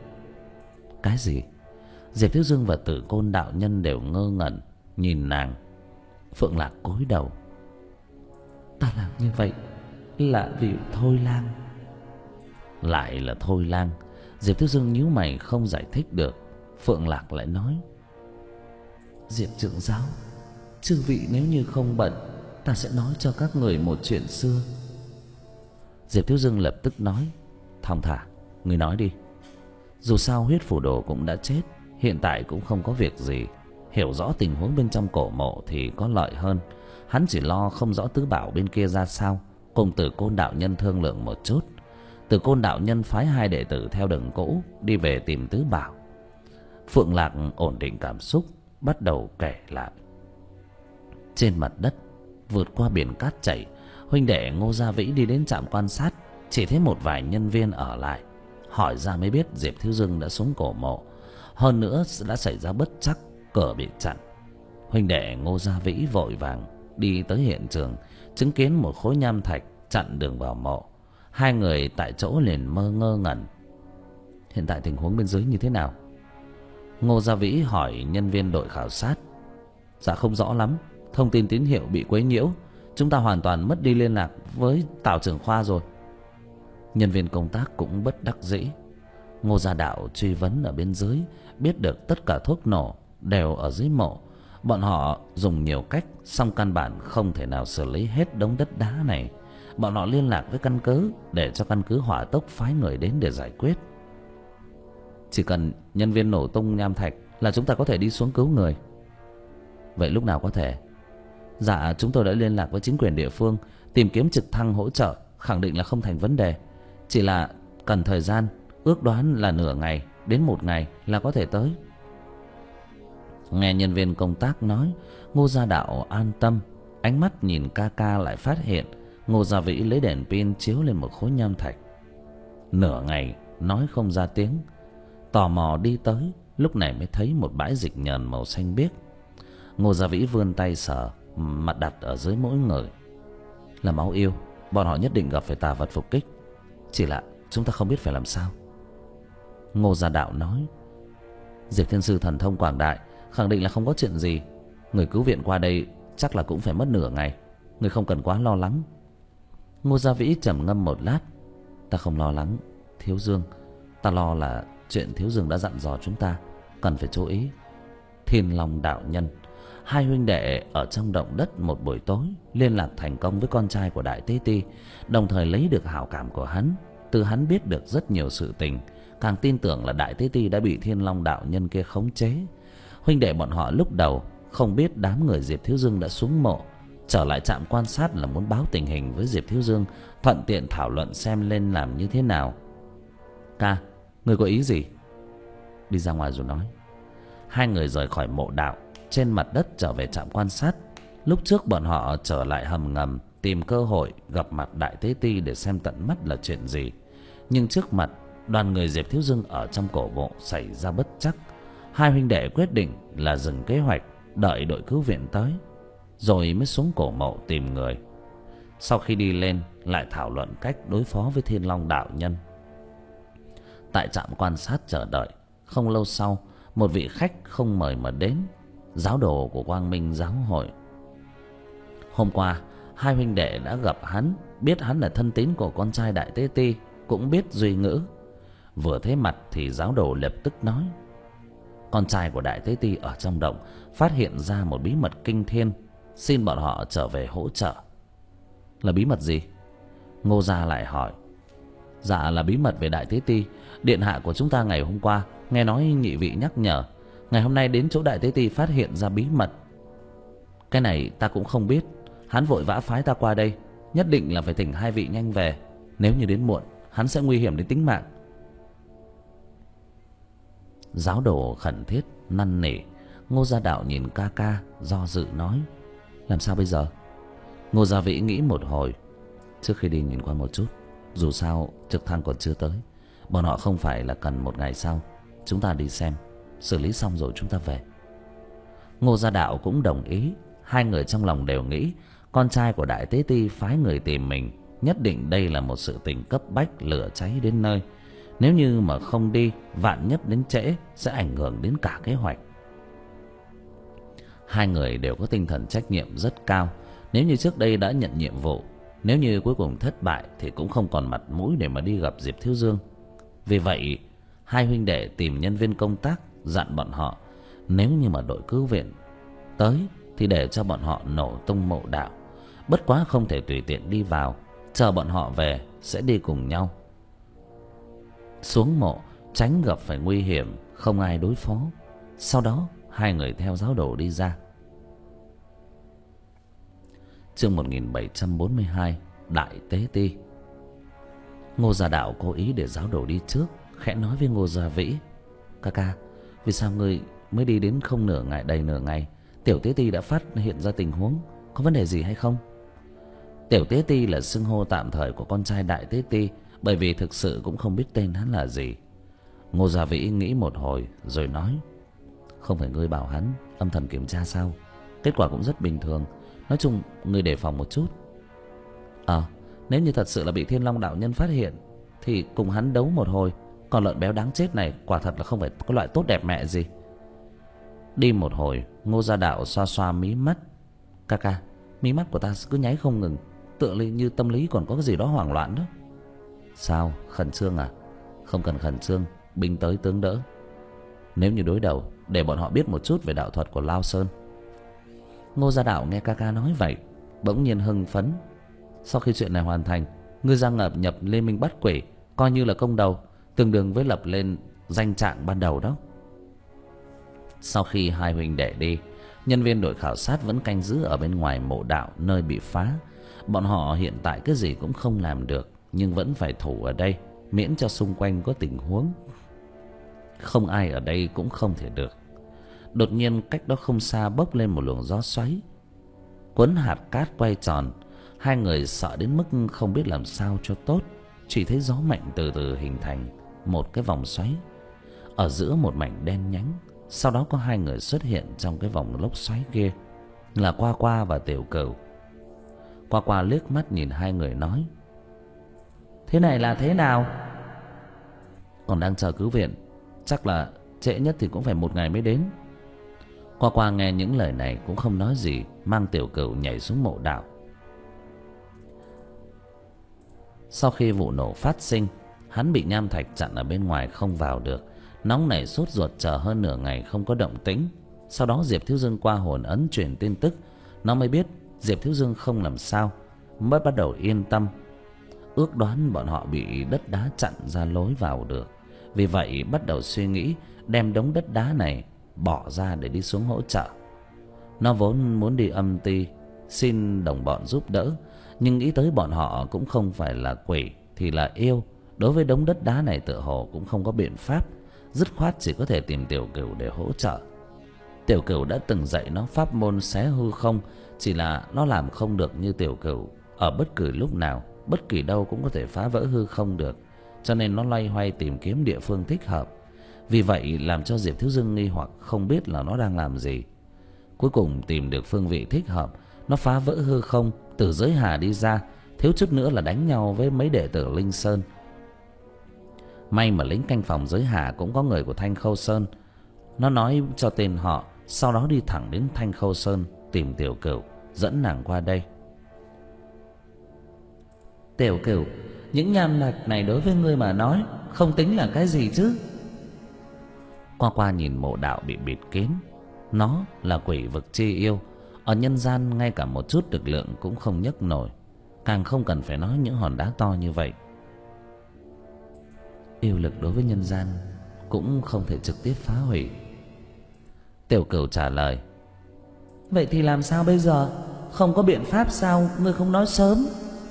Cái gì? Diệp Thiếu Dương và Tử Côn đạo nhân đều ngơ ngẩn nhìn nàng. Phượng Lạc cúi đầu: ta làm như vậy là vì Thôi Lang. Lại là Thôi Lang? Diệp Thiếu Dương nhíu mày không giải thích được. Phượng Lạc lại nói: Diệp trưởng giáo, chư vị nếu như không bận, ta sẽ nói cho các người một chuyện xưa. Diệp Thiếu Dương lập tức nói: thong thả, người nói đi. Dù sao huyết phù đồ cũng đã chết, hiện tại cũng không có việc gì. Hiểu rõ tình huống bên trong cổ mộ thì có lợi hơn. Hắn chỉ lo không rõ tứ bảo bên kia ra sao, cùng Tử Côn đạo nhân thương lượng một chút. Tử Côn đạo nhân phái hai đệ tử theo đường cũ đi về tìm tứ bảo. Phượng Lạc ổn định cảm xúc, bắt đầu kể lại. Trên mặt đất, vượt qua biển cát chảy, huynh đệ Ngô Gia Vĩ đi đến trạm quan sát, chỉ thấy một vài nhân viên ở lại. Hỏi ra mới biết Diệp Thiếu Dương đã xuống cổ mộ. Hơn nữa đã xảy ra bất trắc, cửa bị chặn. Huynh đệ Ngô Gia Vĩ vội vàng đi tới hiện trường, chứng kiến một khối nham thạch chặn đường vào mộ. Hai người tại chỗ liền mơ ngơ ngẩn. Hiện tại tình huống bên dưới như thế nào? Ngô Gia Vĩ hỏi nhân viên đội khảo sát. Dạ không rõ lắm, thông tin tín hiệu bị quấy nhiễu, chúng ta hoàn toàn mất đi liên lạc với Tào trưởng khoa rồi. Nhân viên công tác cũng bất đắc dĩ. Ngô Gia Đạo truy vấn ở bên dưới, biết được tất cả thuốc nổ đều ở dưới mộ. Bọn họ dùng nhiều cách, song căn bản không thể nào xử lý hết đống đất đá này. Bọn họ liên lạc với căn cứ để cho căn cứ hỏa tốc phái người đến để giải quyết. Chỉ cần nhân viên nổ tung nham thạch là chúng ta có thể đi xuống cứu người. Vậy lúc nào có thể? Dạ, chúng tôi đã liên lạc với chính quyền địa phương, tìm kiếm trực thăng hỗ trợ, khẳng định là không thành vấn đề. Chỉ là cần thời gian, ước đoán là nửa ngày đến một ngày là có thể tới. Nghe nhân viên công tác nói, Ngô Gia Đạo an tâm. Ánh mắt nhìn ca ca lại phát hiện Ngô Gia Vĩ lấy đèn pin chiếu lên một khối nham thạch. Nửa ngày nói không ra tiếng, tò mò đi tới, lúc này mới thấy một bãi dịch nhờn màu xanh biếc. Ngô Gia Vĩ vươn tay sờ, mặt đặt ở dưới mỗi người. Là máu yêu, bọn họ nhất định gặp phải tà vật phục kích, chỉ là chúng ta không biết phải làm sao. Ngô Gia Đạo nói, Diệp Thiên Sư thần thông quảng đại, khẳng định là không có chuyện gì. Người cứu viện qua đây chắc là cũng phải mất nửa ngày, người không cần quá lo lắng. Ngô Gia Vĩ trầm ngâm một lát. Ta không lo lắng, Thiếu Dương. Ta lo là chuyện Thiếu Dương đã dặn dò chúng ta cần phải chú ý. Thiên Long đạo nhân, hai huynh đệ ở trong động đất một buổi tối liên lạc thành công với con trai của Đại Tế Ti, đồng thời lấy được hảo cảm của hắn. Từ hắn biết được rất nhiều sự tình, càng tin tưởng là Đại Tế Ti đã bị Thiên Long đạo nhân kia khống chế. Huynh đệ bọn họ lúc đầu không biết đám người Diệp Thiếu Dương đã xuống mộ, trở lại trạm quan sát là muốn báo tình hình với Diệp Thiếu Dương, thuận tiện thảo luận xem lên làm như thế nào. Ca, người có ý gì? Đi ra ngoài rồi nói. Hai người rời khỏi mộ đạo, trên mặt đất trở về trạm quan sát. Lúc trước bọn họ trở lại hầm ngầm, tìm cơ hội gặp mặt Đại Tế Ti để xem tận mắt là chuyện gì. Nhưng trước mặt đoàn người Diệp Thiếu Dương ở trong cổ mộ xảy ra bất trắc. Hai huynh đệ quyết định là dừng kế hoạch, đợi đội cứu viện tới, rồi mới xuống cổ mộ tìm người. Sau khi đi lên lại thảo luận cách đối phó với Thiên Long đạo nhân. Tại trạm quan sát chờ đợi, không lâu sau một vị khách không mời mà đến, giáo đồ của Quang Minh giáo hội. Hôm qua hai huynh đệ đã gặp hắn, biết hắn là thân tín của con trai Đại Tế Ti, cũng biết duy ngữ. Vừa thấy mặt thì giáo đồ lập tức nói, con trai của Đại Tế Ti ở trong động phát hiện ra một bí mật kinh thiên, xin bọn họ trở về hỗ trợ. Là bí mật gì? Ngô Gia lại hỏi. Dạ là bí mật về Đại Tế Ti. Điện hạ của chúng ta ngày hôm qua nghe nói nhị vị nhắc nhở, ngày hôm nay đến chỗ Đại Tế Ti phát hiện ra bí mật. Cái này ta cũng không biết, hắn vội vã phái ta qua đây, nhất định là phải thỉnh hai vị nhanh về. Nếu như đến muộn, hắn sẽ nguy hiểm đến tính mạng. Giáo đồ khẩn thiết năn nỉ. Ngô Gia Đạo nhìn ca ca do dự nói, làm sao bây giờ? Ngô Gia Vĩ nghĩ một hồi. Trước khi đi nhìn qua một chút, dù sao trực thăng còn chưa tới, bọn họ không phải là cần một ngày sau. Chúng ta đi xem, xử lý xong rồi chúng ta về. Ngô Gia Đạo cũng đồng ý. Hai người trong lòng đều nghĩ con trai của Đại Tế Ti phái người tìm mình, nhất định đây là một sự tình cấp bách, lửa cháy đến nơi. Nếu như mà không đi, vạn nhất đến trễ sẽ ảnh hưởng đến cả kế hoạch. Hai người đều có tinh thần trách nhiệm rất cao. Nếu như trước đây đã nhận nhiệm vụ, nếu như cuối cùng thất bại thì cũng không còn mặt mũi để mà đi gặp Diệp Thiếu Dương. Vì vậy hai huynh đệ tìm nhân viên công tác, dặn bọn họ nếu như mà đội cứu viện tới thì để cho bọn họ nổ tung mộ đạo, bất quá không thể tùy tiện đi vào, chờ bọn họ về sẽ đi cùng nhau xuống mộ, tránh gặp phải nguy hiểm, không ai đối phó. Sau đó hai người theo giáo đồ đi ra. Chương một nghìn bảy trăm bốn mươi hai, Đại Tế Ti. Ngô Gia Đạo cố ý để giáo đồ đi trước, khẽ nói với Ngô Gia Vĩ, ca ca, vì sao ngươi mới đi đến không nửa ngày, đầy nửa ngày, Tiểu Tế Ti đã phát hiện ra tình huống, có vấn đề gì hay không? Tiểu Tế Ti là xưng hô tạm thời của con trai Đại Tế Ti, bởi vì thực sự cũng không biết tên hắn là gì. Ngô Gia Vĩ nghĩ một hồi rồi nói, không phải ngươi bảo hắn âm thầm kiểm tra sao? Kết quả cũng rất bình thường. Nói chung ngươi đề phòng một chút. Ờ, nếu như thật sự là bị Thiên Long đạo nhân phát hiện thì cùng hắn đấu một hồi. Còn lợn béo đáng chết này quả thật là không phải có loại tốt đẹp mẹ gì. Đi một hồi, Ngô Gia Đạo xoa xoa mí mắt. Ca ca, mí mắt của ta cứ nháy không ngừng, tựa như tâm lý còn có cái gì đó hoảng loạn đó. Sao, khẩn trương à? Không cần khẩn trương, binh tới tướng đỡ. Nếu như đối đầu, để bọn họ biết một chút về đạo thuật của Lao Sơn. Ngô Gia Đạo nghe ca ca nói vậy, bỗng nhiên hưng phấn. Sau khi chuyện này hoàn thành, ngươi ra ngập nhập Liên minh bắt quỷ, coi như là công đầu, tương đương với lập lên danh trạng ban đầu đó. Sau khi hai huynh đệ đi, nhân viên đội khảo sát vẫn canh giữ ở bên ngoài mộ đạo nơi bị phá. Bọn họ hiện tại cái gì cũng không làm được, nhưng vẫn phải thủ ở đây, miễn cho xung quanh có tình huống. Không ai ở đây cũng không thể được. Đột nhiên cách đó không xa bốc lên một luồng gió xoáy, cuốn hạt cát quay tròn. Hai người sợ đến mức không biết làm sao cho tốt. Chỉ thấy gió mạnh từ từ hình thành một cái vòng xoáy ở giữa một mảnh đen nhánh. Sau đó có hai người xuất hiện trong cái vòng lốc xoáy kia, là Qua Qua và Tiểu Cửu. Qua Qua liếc mắt nhìn hai người nói: thế này là thế nào? Còn đang chờ cứu viện, chắc là trễ nhất thì cũng phải một ngày mới đến. Qua Qua nghe những lời này cũng không nói gì, mang Tiểu Cửu nhảy xuống mộ đạo. Sau khi vụ nổ phát sinh, hắn bị nham thạch chặn ở bên ngoài không vào được, nóng nảy sốt ruột chờ hơn nửa ngày không có động tĩnh. Sau đó Diệp Thiếu Dương qua hồn ấn truyền tin tức, nó mới biết Diệp Thiếu Dương không làm sao, mới bắt đầu yên tâm. Ước đoán bọn họ bị đất đá chặn ra lối vào được, vì vậy bắt đầu suy nghĩ đem đống đất đá này bỏ ra để đi xuống hỗ trợ. Nó vốn muốn đi âm ty xin đồng bọn giúp đỡ, nhưng nghĩ tới bọn họ cũng không phải là quỷ thì là yêu, đối với đống đất đá này tựa hồ cũng không có biện pháp, dứt khoát chỉ có thể tìm Tiểu Cửu để hỗ trợ. Tiểu Cửu đã từng dạy nó pháp môn xé hư không, chỉ là nó làm không được như Tiểu Cửu ở bất cứ lúc nào, bất kỳ đâu cũng có thể phá vỡ hư không được, cho nên nó loay hoay tìm kiếm địa phương thích hợp. Vì vậy làm cho Diệp Thiếu Dương nghi hoặc không biết là nó đang làm gì. Cuối cùng tìm được phương vị thích hợp, nó phá vỡ hư không, từ giới hà đi ra, thiếu chút nữa là đánh nhau với mấy đệ tử Linh Sơn. May mà lính canh phòng giới hà cũng có người của Thanh Khâu Sơn. Nó nói cho tên họ, sau đó đi thẳng đến Thanh Khâu Sơn tìm Tiểu Cửu, dẫn nàng qua đây. Tiểu Cửu, những nham thạch này đối với ngươi mà nói không tính là cái gì chứ? Qua Qua nhìn mộ đạo bị bịt kín. Nó là quỷ vực chi yêu, ở nhân gian ngay cả một chút lực lượng cũng không nhấc nổi, càng không cần phải nói những hòn đá to như vậy. Yêu lực đối với nhân gian cũng không thể trực tiếp phá hủy. Tiểu Cửu trả lời: vậy thì làm sao bây giờ? Không có biện pháp sao ngươi không nói sớm?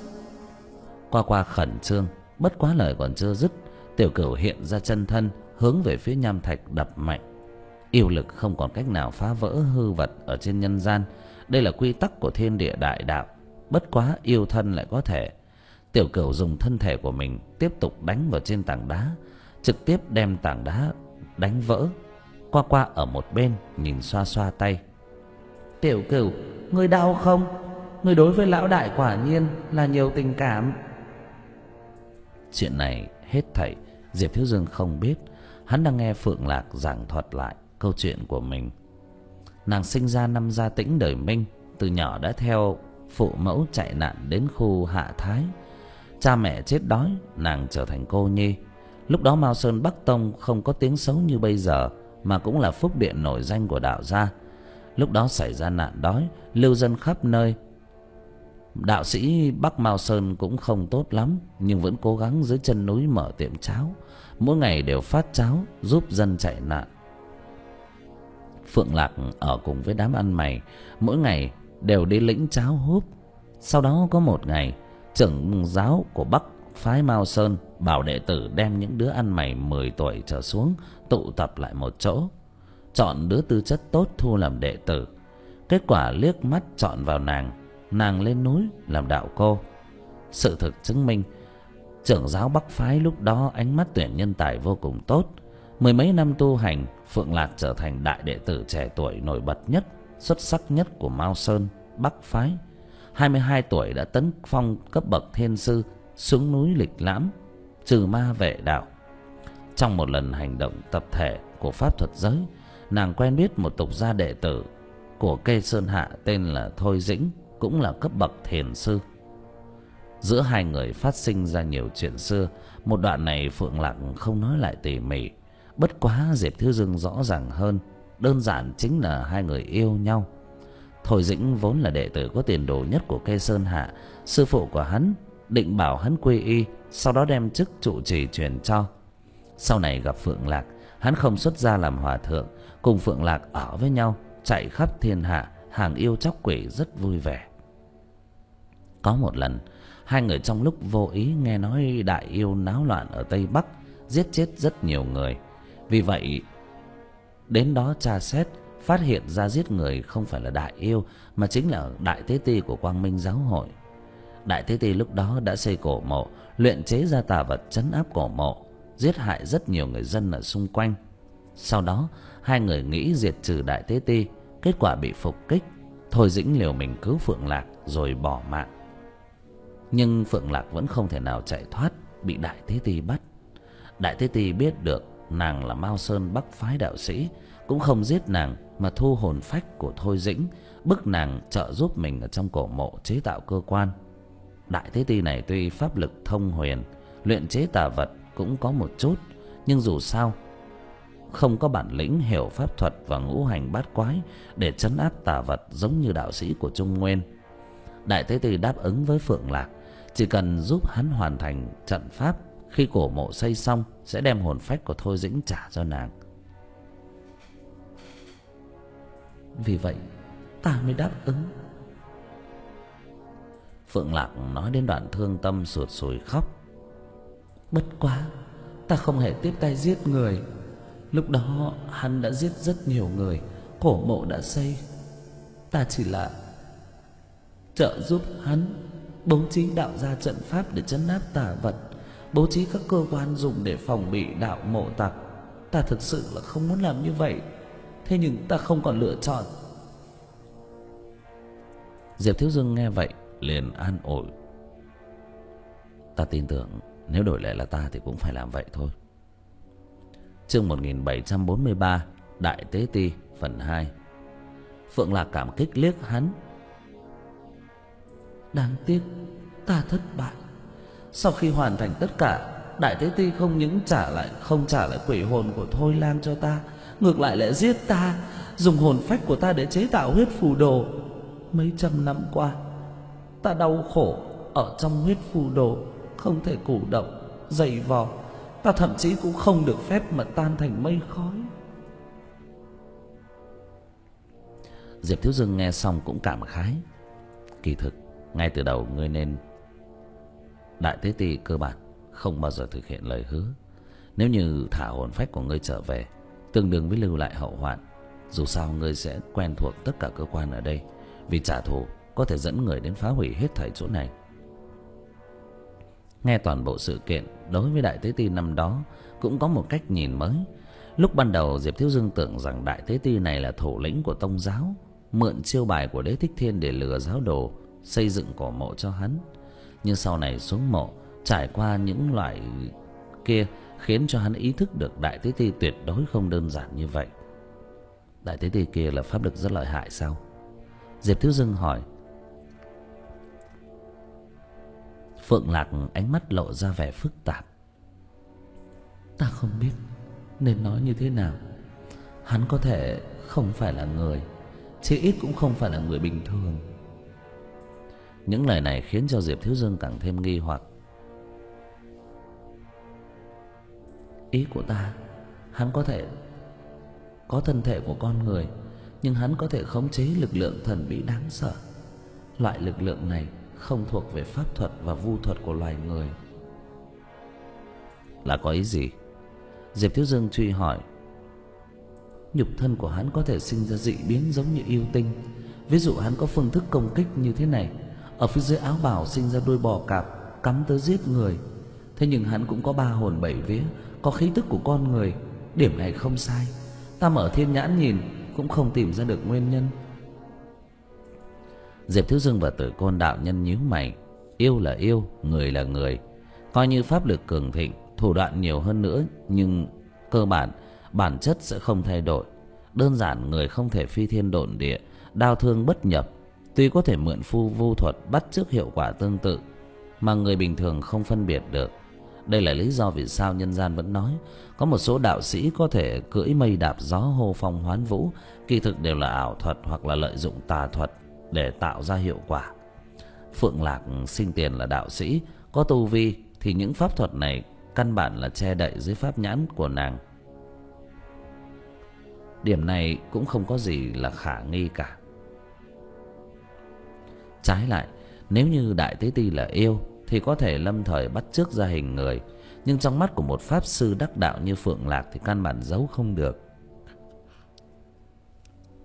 Qua Qua khẩn trương, bất quá lời còn chưa dứt, Tiểu Cửu hiện ra chân thân, hướng về phía nham thạch đập mạnh. Yêu lực không còn cách nào phá vỡ hư vật ở trên nhân gian, đây là quy tắc của thiên địa đại đạo, bất quá yêu thân lại có thể. Tiểu Cửu dùng thân thể của mình tiếp tục đánh vào trên tảng đá, trực tiếp đem tảng đá đánh vỡ. Qua Qua ở một bên nhìn xoa xoa tay: Tiểu Cửu, ngươi đau không? Ngươi đối với lão đại quả nhiên là nhiều tình cảm. Chuyện này hết thảy Diệp Thiếu Dương không biết, hắn đang nghe Phượng Lạc giảng thuật lại câu chuyện của mình. Nàng sinh ra năm Gia Tĩnh đời Minh, từ nhỏ đã theo phụ mẫu chạy nạn đến khu Hạ Thái. Cha mẹ chết đói, nàng trở thành cô nhi. Lúc đó Mao Sơn Bắc Tông không có tiếng xấu như bây giờ, mà cũng là phúc điện nổi danh của đạo gia. Lúc đó xảy ra nạn đói, lưu dân khắp nơi. Đạo sĩ Bắc Mao Sơn cũng không tốt lắm, nhưng vẫn cố gắng dưới chân núi mở tiệm cháo, mỗi ngày đều phát cháo giúp dân chạy nạn. Phượng Lạc ở cùng với đám ăn mày, mỗi ngày đều đi lĩnh cháo húp. Sau đó có một ngày, trưởng giáo của Bắc phái Mao Sơn bảo đệ tử đem những đứa ăn mày mười tuổi trở xuống tụ tập lại một chỗ, chọn đứa tư chất tốt thu làm đệ tử. Kết quả liếc mắt chọn vào nàng, nàng lên núi làm đạo cô. Sự thực chứng minh, trưởng giáo Bắc phái lúc đó ánh mắt tuyển nhân tài vô cùng tốt. Mười mấy năm tu hành, Phượng Lạc trở thành đại đệ tử trẻ tuổi nổi bật nhất, xuất sắc nhất của Mao Sơn Bắc phái. Hai mươi hai tuổi đã tấn phong cấp bậc thiên sư, xuống núi lịch lãm, trừ ma vệ đạo. Trong một lần hành động tập thể của pháp thuật giới, nàng quen biết một tục gia đệ tử của Kê Sơn Hạ tên là Thôi Dĩnh, cũng là cấp bậc thiền sư. Giữa hai người phát sinh ra nhiều chuyện xưa, một đoạn này Phượng Lạc không nói lại tỉ mỉ. Bất quá Diệp Thiếu Dương rõ ràng hơn, đơn giản chính là hai người yêu nhau. Thôi Dĩnh vốn là đệ tử có tiền đồ nhất của Kê Sơn Hạ, sư phụ của hắn định bảo hắn quy y, sau đó đem chức trụ trì truyền cho. Sau này gặp Phượng Lạc, hắn không xuất gia làm hòa thượng, cùng Phượng Lạc ở với nhau, chạy khắp thiên hạ, hàng yêu chóc quỷ rất vui vẻ. Có một lần, hai người trong lúc vô ý nghe nói đại yêu náo loạn ở Tây Bắc, giết chết rất nhiều người. Vì vậy đến đó tra xét, phát hiện ra giết người không phải là Đại Yêu mà chính là Đại Tế Ti của Quang Minh Giáo hội. Đại Tế Ti lúc đó đã xây cổ mộ, luyện chế ra tà vật trấn áp cổ mộ, giết hại rất nhiều người dân ở xung quanh. Sau đó hai người nghĩ diệt trừ Đại Tế Ti, kết quả bị phục kích. Thôi Dĩnh liều mình cứu Phượng Lạc rồi bỏ mạng. Nhưng Phượng Lạc vẫn không thể nào chạy thoát, bị Đại Tế Ti bắt. Đại Tế Ti biết được nàng là Mao Sơn Bắc phái đạo sĩ, cũng không giết nàng mà thu hồn phách của Thôi Dĩnh, bức nàng trợ giúp mình ở trong cổ mộ chế tạo cơ quan. Đại Tế Ti này tuy pháp lực thông huyền, luyện chế tà vật cũng có một chút, nhưng dù sao không có bản lĩnh hiểu pháp thuật và ngũ hành bát quái để trấn áp tà vật giống như đạo sĩ của Trung Nguyên. Đại Tế Ti đáp ứng với Phượng Lạc, chỉ cần giúp hắn hoàn thành trận pháp, khi cổ mộ xây xong sẽ đem hồn phách của Thôi Dĩnh trả cho nàng. Vì vậy ta mới đáp ứng. Phượng Lạc nói đến đoạn thương tâm sụt sùi khóc. Bất quá ta không hề tiếp tay giết người. Lúc đó hắn đã giết rất nhiều người, cổ mộ đã xây, ta chỉ là trợ giúp hắn bố trí đạo ra trận pháp để trấn áp tà vật, bố trí các cơ quan dùng để phòng bị đạo mộ tặc. Ta thực sự là không muốn làm như vậy, thế nhưng ta không còn lựa chọn. Diệp Thiếu Dương nghe vậy liền an ủi. Ta tin tưởng nếu đổi lại là ta thì cũng phải làm vậy thôi. Chương một nghìn bảy trăm bốn mươi ba, Đại Tế Ti phần hai. Phượng Lạc cảm kích liếc hắn. Đáng tiếc ta thất bại. Sau khi hoàn thành tất cả, Đại Tế Ti không những trả lại không trả lại quỷ hồn của Thôi Lang cho ta, ngược lại lại giết ta, dùng hồn phách của ta để chế tạo huyết phù đồ. Mấy trăm năm qua ta đau khổ ở trong huyết phù đồ, không thể cử động, giày vò. Ta thậm chí cũng không được phép mà tan thành mây khói. Diệp Thiếu Dương nghe xong cũng cảm khái. Kỳ thực ngay từ đầu ngươi nên Đại Tế Ti cơ bản không bao giờ thực hiện lời hứa. Nếu như thả hồn phách của ngươi trở về, tương đương với lưu lại hậu hoạn. Dù sao ngươi sẽ quen thuộc tất cả cơ quan ở đây, vì trả thù có thể dẫn người đến phá hủy hết thảy chỗ này. Nghe toàn bộ sự kiện, đối với Đại Tế Ti năm đó cũng có một cách nhìn mới. Lúc ban đầu Diệp Thiếu Dương tưởng rằng Đại Tế Ti này là thủ lĩnh của tông giáo, mượn chiêu bài của Đế Thích Thiên để lừa giáo đồ xây dựng cổ mộ cho hắn. Nhưng sau này xuống mộ, trải qua những loại kia, khiến cho hắn ý thức được Đại Tế Ti tuyệt đối không đơn giản như vậy. Đại Tế Ti kia là pháp lực rất lợi hại sao? Diệp Thiếu Dương hỏi. Phượng Lạc ánh mắt lộ ra vẻ phức tạp. Ta không biết nên nói như thế nào. Hắn có thể không phải là người, chí ít cũng không phải là người bình thường. Những lời này khiến cho Diệp Thiếu Dương càng thêm nghi hoặc. Ý của ta, hắn có thể có thân thể của con người, nhưng hắn có thể khống chế lực lượng thần bí đáng sợ. Loại lực lượng này không thuộc về pháp thuật và vu thuật của loài người. Là có ý gì? Diệp Thiếu Dương truy hỏi. Nhục thân của hắn có thể sinh ra dị biến giống như yêu tinh. Ví dụ hắn có phương thức công kích như thế này, ở phía dưới áo bào sinh ra đuôi bò cạp cắm tới giết người. Thế nhưng hắn cũng có ba hồn bảy vía, có khí tức của con người. Điểm này không sai. Ta mở thiên nhãn nhìn cũng không tìm ra được nguyên nhân. Diệp Thiếu Dương và Tử Côn đạo nhân nhíu mày. Yêu là yêu, người là người. Coi như pháp lực cường thịnh, thủ đoạn nhiều hơn nữa, nhưng cơ bản bản chất sẽ không thay đổi. Đơn giản người không thể phi thiên độn địa, đao thương bất nhập. Tuy có thể mượn phu vu thuật bắt chước hiệu quả tương tự, mà người bình thường không phân biệt được. Đây là lý do vì sao nhân gian vẫn nói có một số đạo sĩ có thể cưỡi mây đạp gió, hô phong hoán vũ. Kỳ thực đều là ảo thuật hoặc là lợi dụng tà thuật để tạo ra hiệu quả. Phượng Lạc sinh tiền là đạo sĩ, có tu vi, thì những pháp thuật này căn bản là che đậy dưới pháp nhãn của nàng. Điểm này cũng không có gì là khả nghi cả. Trái lại, nếu như Đại Tế Ti là yêu thì có thể lâm thời bắt chước ra hình người, nhưng trong mắt của một pháp sư đắc đạo như Phượng Lạc thì căn bản giấu không được.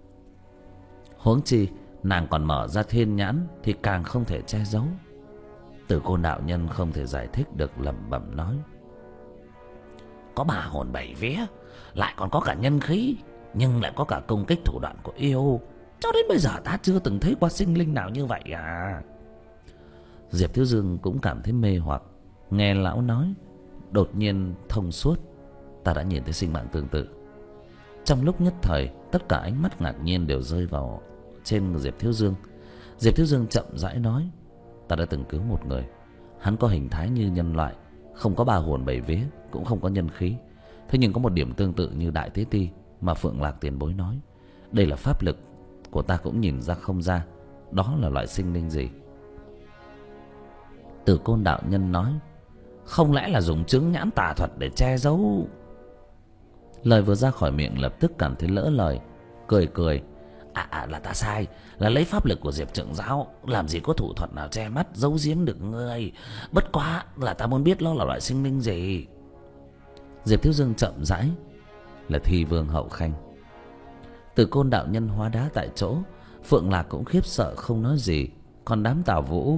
Huống chi nàng còn mở ra thiên nhãn thì càng không thể che giấu. Tử Côn đạo nhân không thể giải thích được, lẩm bẩm nói: có ba hồn bảy vía, lại còn có cả nhân khí, nhưng lại có cả công kích thủ đoạn của yêu. Cho đến bây giờ ta chưa từng thấy qua sinh linh nào như vậy à. Diệp Thiếu Dương cũng cảm thấy mê hoặc. Nghe lão nói, đột nhiên thông suốt. Ta đã nhìn thấy sinh mạng tương tự. Trong lúc nhất thời, tất cả ánh mắt ngạc nhiên đều rơi vào trên Diệp Thiếu Dương. Diệp Thiếu Dương chậm rãi nói: ta đã từng cứu một người. Hắn có hình thái như nhân loại, không có ba hồn bảy vía, cũng không có nhân khí. Thế nhưng có một điểm tương tự như Đại Tế Ti mà Phượng Lạc tiền bối nói. Đây là pháp lực của ta cũng nhìn ra không ra đó là loại sinh linh gì. Tử Côn đạo nhân nói: không lẽ là dùng chứng nhãn tà thuật để che giấu? Lời vừa ra khỏi miệng lập tức cảm thấy lỡ lời, cười cười: À, à là ta sai, là lấy pháp lực của Diệp trưởng giáo, làm gì có thủ thuật nào che mắt giấu giếm được ngươi. Bất quá là ta muốn biết nó là loại sinh linh gì. Diệp Thiếu Dương chậm rãi: là Thi Vương Hậu Khanh. Tử Côn đạo nhân hóa đá tại chỗ. Phượng Lạc cũng khiếp sợ không nói gì. Còn đám Tào Vũ,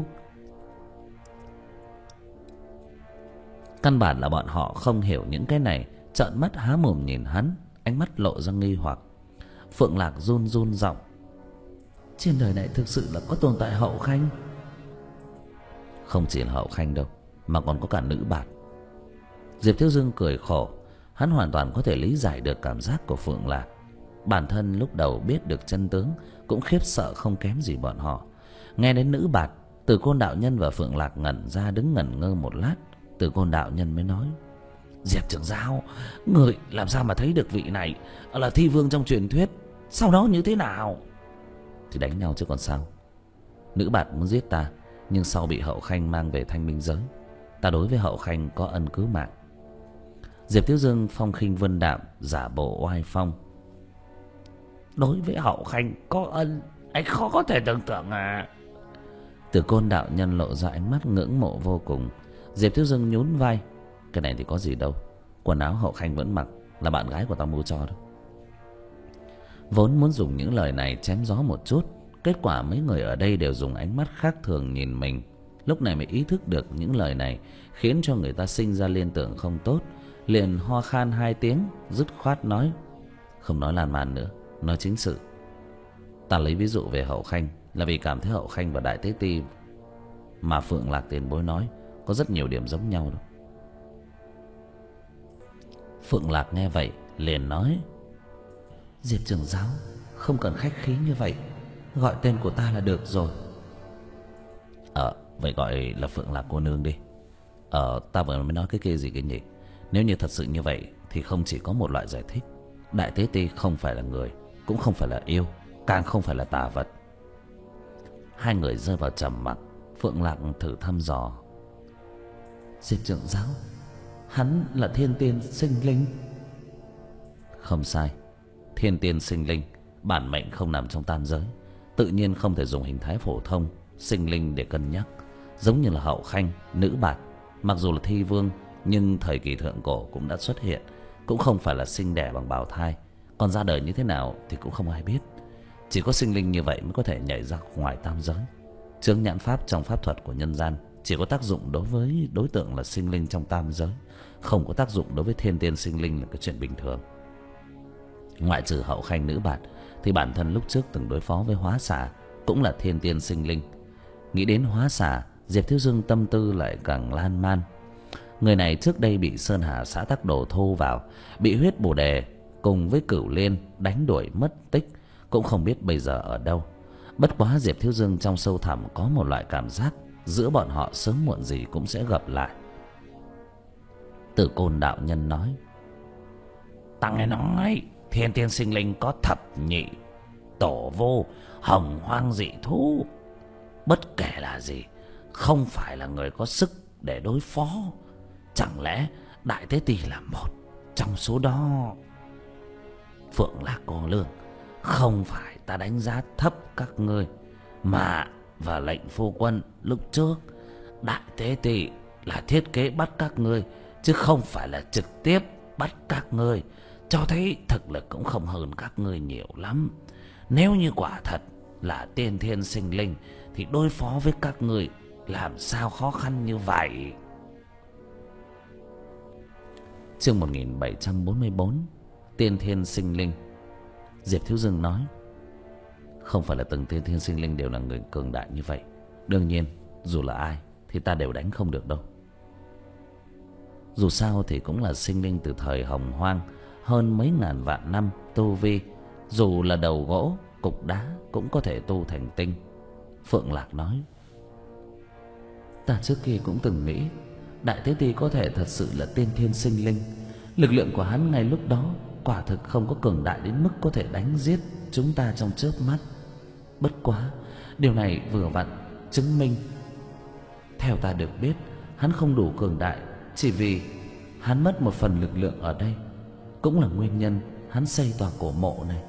căn bản là bọn họ không hiểu những cái này, trợn mắt há mồm nhìn hắn, ánh mắt lộ ra nghi hoặc. Phượng Lạc run run giọng: trên đời này thực sự là có tồn tại Hậu Khanh? Không chỉ là Hậu Khanh đâu, mà còn có cả nữ bạt. Diệp Thiếu Dương cười khổ. Hắn hoàn toàn có thể lý giải được cảm giác của Phượng Lạc. Bản thân lúc đầu biết được chân tướng cũng khiếp sợ không kém gì bọn họ. Nghe đến nữ bạt, Tử Côn đạo nhân và Phượng Lạc ngẩn ra, đứng ngẩn ngơ một lát. Tử Côn đạo nhân mới nói: Diệp trưởng giáo, người làm sao mà thấy được vị này là Thi Vương trong truyền thuyết? Sau đó như thế nào? Thì đánh nhau chứ còn sao. Nữ bạt muốn giết ta, nhưng sau bị Hậu Khanh mang về Thanh Minh giới. Ta đối với Hậu Khanh có ân cứu mạng. Diệp Thiếu Dương phong khinh vân đạm, giả bộ oai phong: đối với Hậu Khanh có ân, anh khó có thể tưởng tượng à. Tử Côn đạo nhân lộ ra ánh mắt ngưỡng mộ vô cùng. Diệp Thiếu Dương nhún vai: cái này thì có gì đâu, quần áo Hậu Khanh vẫn mặc, là bạn gái của tao mua cho đó. Vốn muốn dùng những lời này chém gió một chút, kết quả mấy người ở đây đều dùng ánh mắt khác thường nhìn mình. Lúc này mới ý thức được những lời này khiến cho người ta sinh ra liên tưởng không tốt, liền ho khan hai tiếng, dứt khoát nói: không nói lan man nữa, nói chính sự. Ta lấy ví dụ về Hậu Khanh là vì cảm thấy Hậu Khanh và Đại Tế Ti mà Phượng Lạc tiền bối nói có rất nhiều điểm giống nhau đó. Phượng Lạc nghe vậy liền nói: Diệp trưởng giáo không cần khách khí như vậy, gọi tên của ta là được rồi. Ờ vậy gọi là Phượng Lạc cô nương đi. Ờ ta vừa mới nói cái kia gì cái nhỉ? Nếu như thật sự như vậy thì không chỉ có một loại giải thích. Đại Tế Ti không phải là người, cũng không phải là yêu, càng không phải là tà vật. Hai người rơi vào trầm mặc. Phượng Lạc thử thăm dò: Diệp trưởng giáo, hắn là thiên tiên sinh linh? Không sai, thiên tiên sinh linh, bản mệnh không nằm trong tam giới, tự nhiên không thể dùng hình thái phổ thông sinh linh để cân nhắc. Giống như là Hậu Khanh, nữ bạt, mặc dù là Thi Vương, nhưng thời kỳ thượng cổ cũng đã xuất hiện, cũng không phải là sinh đẻ bằng bào thai, còn ra đời như thế nào thì cũng không ai biết. Chỉ có sinh linh như vậy mới có thể nhảy ra ngoài tam giới. Chướng nhãn pháp trong pháp thuật của nhân gian chỉ có tác dụng đối với đối tượng là sinh linh trong tam giới, không có tác dụng đối với thiên tiên sinh linh là cái chuyện bình thường. Ngoại trừ Hậu Khanh nữ bạt thì bản thân lúc trước từng đối phó với Hóa Xà, cũng là thiên tiên sinh linh. Nghĩ đến Hóa Xà, Diệp Thiếu Dương tâm tư lại càng lan man. Người này trước đây bị Sơn Hà xã Tắc Đồ thu vào, bị Huyết Bồ Đề cùng với Cửu Liên đánh đuổi mất tích, cũng không biết bây giờ ở đâu. Bất quá Diệp Thiếu Dương trong sâu thẳm có một loại cảm giác giữa bọn họ sớm muộn gì cũng sẽ gặp lại. Tử Côn đạo nhân nói: Ta nghe nói thiên tiên sinh linh có thập nhị, tổ vô, hồng hoang dị thú. Bất kể là gì, không phải là người có sức để đối phó. Chẳng lẽ Đại Tế Ti là một trong số đó? Phượng Lạc cô lương, không phải ta đánh giá thấp các ngươi, mà và lệnh phu quân lúc trước, Đại Tế Ti là thiết kế bắt các ngươi, chứ không phải là trực tiếp bắt các ngươi, cho thấy thực lực cũng không hơn các ngươi nhiều lắm. Nếu như quả thật là tiên thiên sinh linh thì đối phó với các người làm sao khó khăn như vậy. Chương một nghìn bảy trăm bốn mươi bốn. Tiên thiên sinh linh. Diệp Thiếu Dương nói: không phải là từng tiên thiên sinh linh đều là người cường đại như vậy. Đương nhiên dù là ai thì ta đều đánh không được đâu. Dù sao thì cũng là sinh linh từ thời hồng hoang, hơn mấy ngàn vạn năm tu vi, dù là đầu gỗ cục đá cũng có thể tu thành tinh. Phượng Lạc nói: ta trước kia cũng từng nghĩ Đại Tế Ti có thể thật sự là tiên thiên sinh linh. Lực lượng của hắn ngay lúc đó quả thực không có cường đại đến mức có thể đánh giết chúng ta trong chớp mắt. Bất quá điều này vừa vặn chứng minh, theo ta được biết, hắn không đủ cường đại chỉ vì hắn mất một phần lực lượng ở đây, cũng là nguyên nhân hắn xây tòa cổ mộ này.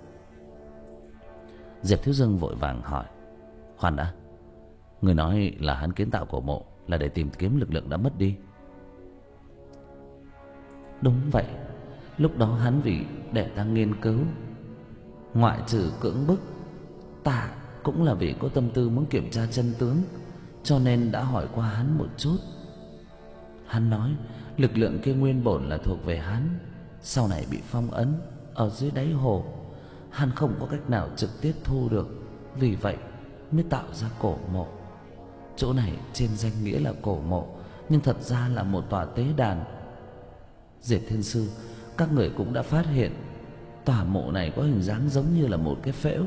Diệp Thiếu Dương vội vàng hỏi: khoan đã, người nói là hắn kiến tạo cổ mộ là để tìm kiếm lực lượng đã mất đi? Đúng vậy, lúc đó hắn vì để ta nghiên cứu, ngoại trừ cưỡng bức, ta cũng là vì có tâm tư muốn kiểm tra chân tướng, cho nên đã hỏi qua hắn một chút. Hắn nói lực lượng kia nguyên bổn là thuộc về hắn, sau này bị phong ấn ở dưới đáy hồ, hắn không có cách nào trực tiếp thu được, vì vậy mới tạo ra cổ mộ. Chỗ này trên danh nghĩa là cổ mộ, nhưng thật ra là một tòa tế đàn. Diệp Thiên Sư, các người cũng đã phát hiện tòa mộ này có hình dáng giống như là một cái phễu.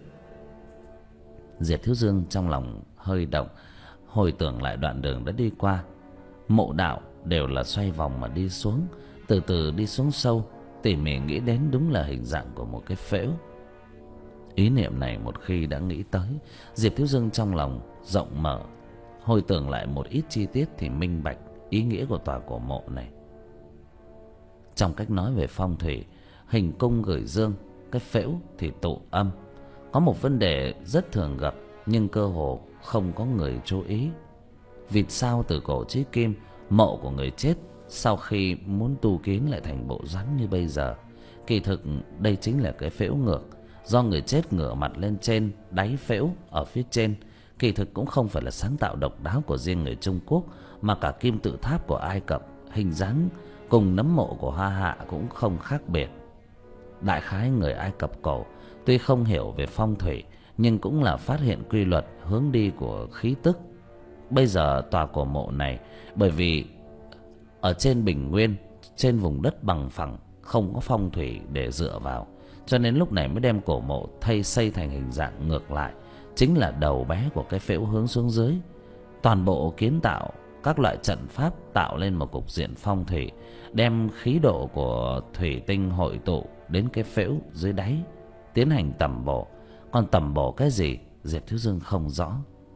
Diệp Thiếu Dương trong lòng hơi động, hồi tưởng lại đoạn đường đã đi qua. Mộ đạo đều là xoay vòng mà đi xuống, từ từ đi xuống sâu, tỉ mỉ nghĩ đến đúng là hình dạng của một cái phễu. Ý niệm này một khi đã nghĩ tới, Diệp Thiếu Dương trong lòng rộng mở, hồi tưởng lại một ít chi tiết thì minh bạch ý nghĩa của tòa cổ mộ này. Trong cách nói về phong thủy, hình cung gửi dương, cái phễu thì tụ âm. Có một vấn đề rất thường gặp nhưng cơ hồ không có người chú ý. Vì sao từ cổ chí kim, mộ của người chết sau khi muốn tu kiến lại thành bộ dáng như bây giờ? Kỳ thực đây chính là cái phễu ngược, do người chết ngửa mặt lên trên, đáy phễu ở phía trên. Kỳ thực cũng không phải là sáng tạo độc đáo của riêng người Trung Quốc, mà cả kim tự tháp của Ai Cập hình dáng cùng nấm mộ của Hoa Hạ cũng không khác biệt. Đại khái người Ai Cập cổ tuy không hiểu về phong thủy, nhưng cũng là phát hiện quy luật hướng đi của khí tức. Bây giờ tòa cổ mộ này, bởi vì ở trên bình nguyên, trên vùng đất bằng phẳng, không có phong thủy để dựa vào, cho nên lúc này mới đem cổ mộ thay xây thành hình dạng ngược lại, chính là đầu bé của cái phễu hướng xuống dưới. Toàn bộ kiến tạo các loại trận pháp tạo lên một cục diện phong thủy, đem khí độ của thủy tinh hội tụ đến cái phễu dưới đáy, tiến hành tẩm bổ. Còn tẩm bổ cái gì, Diệp Thiếu Dương không rõ.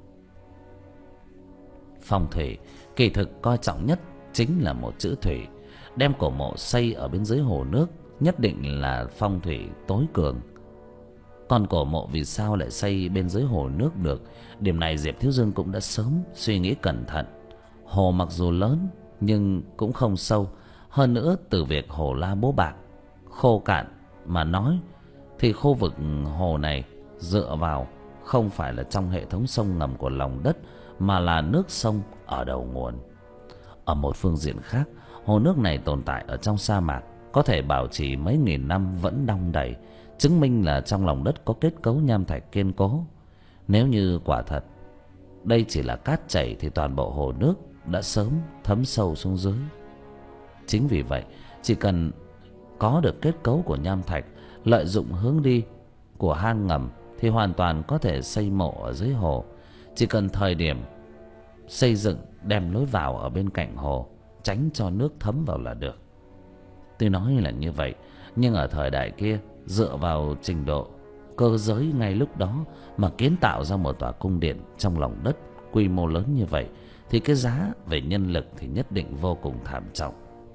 Phong thủy kỳ thực coi trọng nhất chính là một chữ thủy. Đem cổ mộ xây ở bên dưới hồ nước nhất định là phong thủy tối cường. Còn cổ mộ vì sao lại xây bên dưới hồ nước được? Điểm này Diệp Thiếu Dương cũng đã sớm suy nghĩ cẩn thận. Hồ mặc dù lớn nhưng cũng không sâu. Hơn nữa từ việc hồ La Bố Bạc khô cạn mà nói, thì khu vực hồ này dựa vào không phải là trong hệ thống sông ngầm của lòng đất, mà là nước sông ở đầu nguồn. Ở một phương diện khác, hồ nước này tồn tại ở trong sa mạc, có thể bảo trì mấy nghìn năm vẫn đong đầy, chứng minh là trong lòng đất có kết cấu nham thạch kiên cố. Nếu như quả thật đây chỉ là cát chảy thì toàn bộ hồ nước đã sớm thấm sâu xuống dưới. Chính vì vậy, chỉ cần có được kết cấu của nham thạch, lợi dụng hướng đi của hang ngầm thì hoàn toàn có thể xây mộ ở dưới hồ. Chỉ cần thời điểm xây dựng đem lối vào ở bên cạnh hồ, tránh cho nước thấm vào là được. Tôi nói là như vậy, nhưng ở thời đại kia, dựa vào trình độ cơ giới ngay lúc đó mà kiến tạo ra một tòa cung điện trong lòng đất quy mô lớn như vậy, thì cái giá về nhân lực thì nhất định vô cùng thảm trọng.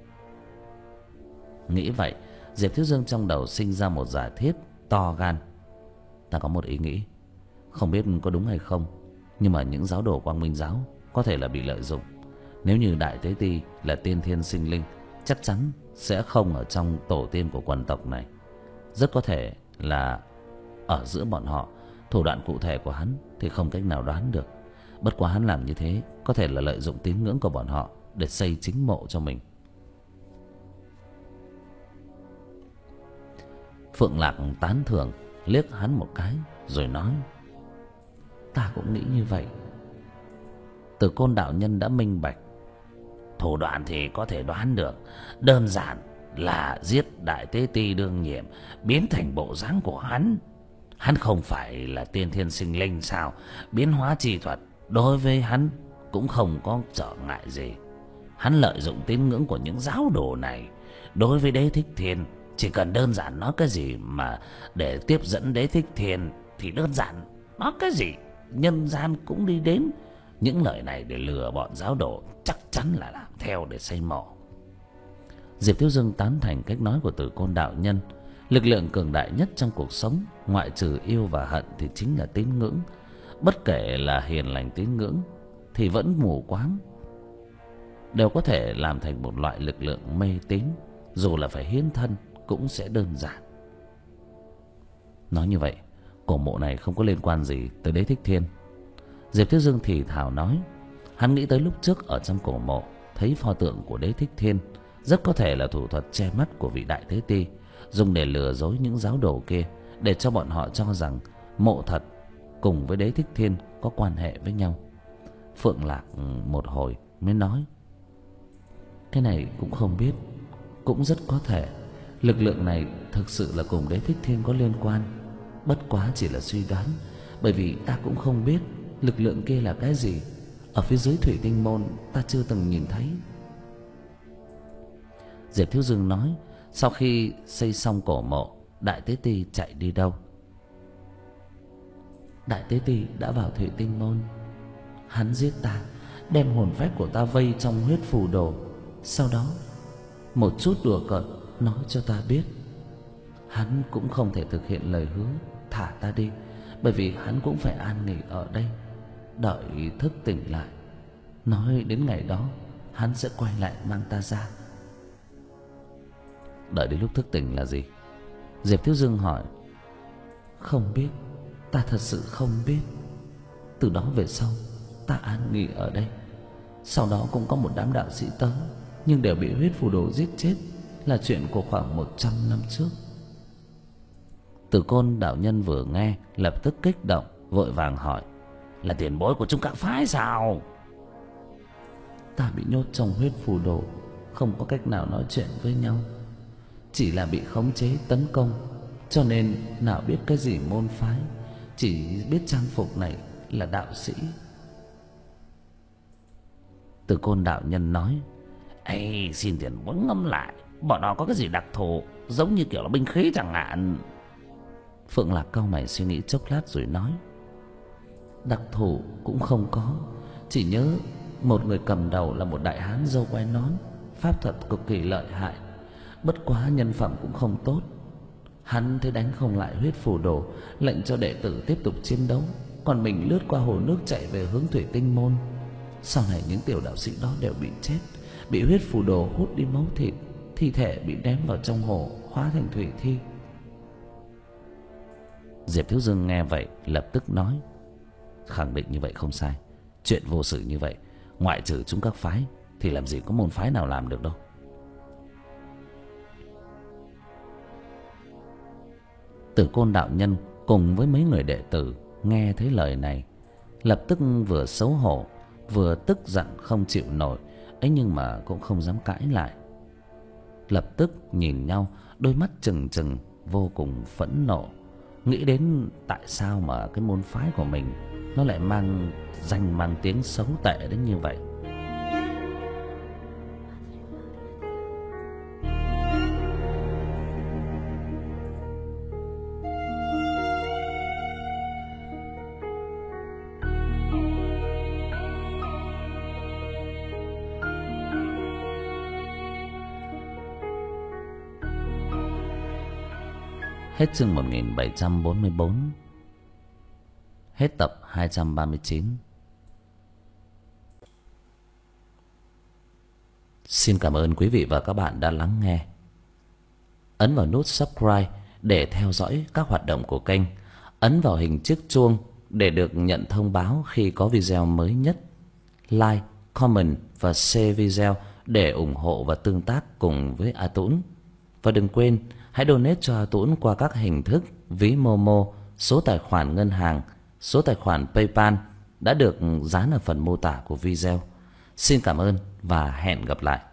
Nghĩ vậy, Diệp Thiếu Dương trong đầu sinh ra một giả thiết to gan. Ta có một ý nghĩ, không biết có đúng hay không, nhưng mà những giáo đồ Quang Minh giáo có thể là bị lợi dụng. Nếu như Đại Tế Ti là tiên thiên sinh linh, chắc chắn sẽ không ở trong tổ tiên của quần tộc này. Rất có thể là ở giữa bọn họ Thủ đoạn cụ thể của hắn thì không cách nào đoán được. Bất quá hắn làm như thế có thể là lợi dụng tín ngưỡng của bọn họ để xây chính mộ cho mình. Phượng Lạc tán thưởng, liếc hắn một cái rồi nói: ta cũng nghĩ như vậy. Từ Côn đạo nhân đã minh bạch. Thủ đoạn thì có thể đoán được, đơn giản là giết Đại Tế Ti đương nhiệm, biến thành bộ dáng của hắn. Hắn không phải là tiên thiên sinh linh sao? Biến hóa chi thuật đối với hắn cũng không có trở ngại gì. Hắn lợi dụng tín ngưỡng của những giáo đồ này. Đối với Đế Thích Thiên, chỉ cần đơn giản nói cái gì mà để tiếp dẫn Đế Thích Thiên thì đơn giản nói cái gì nhân gian cũng đi đến. Những lời này để lừa bọn giáo đồ chắc chắn là làm theo để xây mộ. Diệp Thiếu Dương tán thành cách nói của Từ Côn đạo nhân. Lực lượng cường đại nhất trong cuộc sống, ngoại trừ yêu và hận, thì chính là tín ngưỡng. Bất kể là hiền lành tín ngưỡng thì vẫn mù quáng, đều có thể làm thành một loại lực lượng mê tín. Dù là phải hiến thân cũng sẽ đơn giản. Nói như vậy, cổ mộ này không có liên quan gì tới Đế Thích Thiên. Diệp Thiếu Dương thì thào nói. Hắn nghĩ tới lúc trước ở trong cổ mộ thấy pho tượng của Đế Thích Thiên, rất có thể là thủ thuật che mắt của vị Đại Tế Ti, dùng để lừa dối những giáo đồ kia, để cho bọn họ cho rằng mộ thật cùng với Đế Thích Thiên có quan hệ với nhau. Phượng Lạc một hồi mới nói: cái này cũng không biết, cũng rất có thể lực lượng này thực sự là cùng Đế Thích Thiên có liên quan. Bất quá chỉ là suy đoán, bởi vì ta cũng không biết lực lượng kia là cái gì. Ở phía dưới Thủy Tinh Môn ta chưa từng nhìn thấy. Diệp Thiếu Dương nói. Sau khi xây xong cổ mộ, Đại Tế Ti chạy đi đâu? Đại Tế Ti đã vào Thủy Tinh Môn. Hắn giết ta, đem hồn phách của ta vây trong huyết phù đồ. Sau đó một chút đùa cợt nói cho ta biết hắn cũng không thể thực hiện lời hứa thả ta đi, bởi vì hắn cũng phải an nghỉ ở đây, đợi thức tỉnh lại. Nói đến ngày đó hắn sẽ quay lại mang ta ra. Đợi đến lúc thức tỉnh là gì? Diệp Thiếu Dương hỏi. Không biết, ta thật sự không biết. Từ đó về sau ta an nghỉ ở đây. Sau đó cũng có một đám đạo sĩ tới, nhưng đều bị huyết phù đồ giết chết, là chuyện của khoảng một trăm năm trước. Từ Côn đạo nhân vừa nghe lập tức kích động, vội vàng hỏi: là tiền bối của chúng các phái sao? Ta bị nhốt trong huyết phù đồ, không có cách nào nói chuyện với nhau, chỉ là bị khống chế tấn công, cho nên nào biết cái gì môn phái, chỉ biết trang phục này là đạo sĩ. Từ Côn đạo nhân nói: ê, xin tiền bối ngẫm lại, bọn họ có cái gì đặc thù, giống như kiểu là binh khí chẳng hạn. Phượng Lạc cau mày suy nghĩ chốc lát rồi nói: đặc thù cũng không có, chỉ nhớ một người cầm đầu là một đại hán râu quai nón, pháp thuật cực kỳ lợi hại, bất quá nhân phẩm cũng không tốt. Hắn thấy đánh không lại huyết phù đồ, lệnh cho đệ tử tiếp tục chiến đấu, còn mình lướt qua hồ nước chạy về hướng Thủy Tinh Môn. Sau này những tiểu đạo sĩ đó đều bị chết, bị huyết phù đồ hút đi máu thịt, thi thể bị ném vào trong hồ hóa thành thủy thi. Diệp Thiếu Dương nghe vậy lập tức nói: khẳng định như vậy không sai. Chuyện vô sự như vậy, ngoại trừ chúng các phái thì làm gì có môn phái nào làm được đâu. Tử Côn đạo nhân cùng với mấy người đệ tử nghe thấy lời này, lập tức vừa xấu hổ vừa tức giận không chịu nổi, ấy nhưng mà cũng không dám cãi lại. Lập tức nhìn nhau, đôi mắt trừng trừng vô cùng phẫn nộ, nghĩ đến tại sao mà cái môn phái của mình nó lại mang danh mang tiếng xấu tệ đến như vậy. Hết chương một nghìn bảy trăm bốn mươi bốn. Hết tập hai trăm ba mươi chín. Xin cảm ơn quý vị và các bạn đã lắng nghe. Ấn vào nút subscribe để theo dõi các hoạt động của kênh. ấn vào hình chiếc chuông để được nhận thông báo khi có video mới nhất. Like, comment và share video để ủng hộ và tương tác cùng với A Tũng. Và đừng quên hãy donate cho A Tũng qua các hình thức ví Momo, số tài khoản ngân hàng, số tài khoản PayPal đã được dán ở phần mô tả của video. Xin cảm ơn và hẹn gặp lại.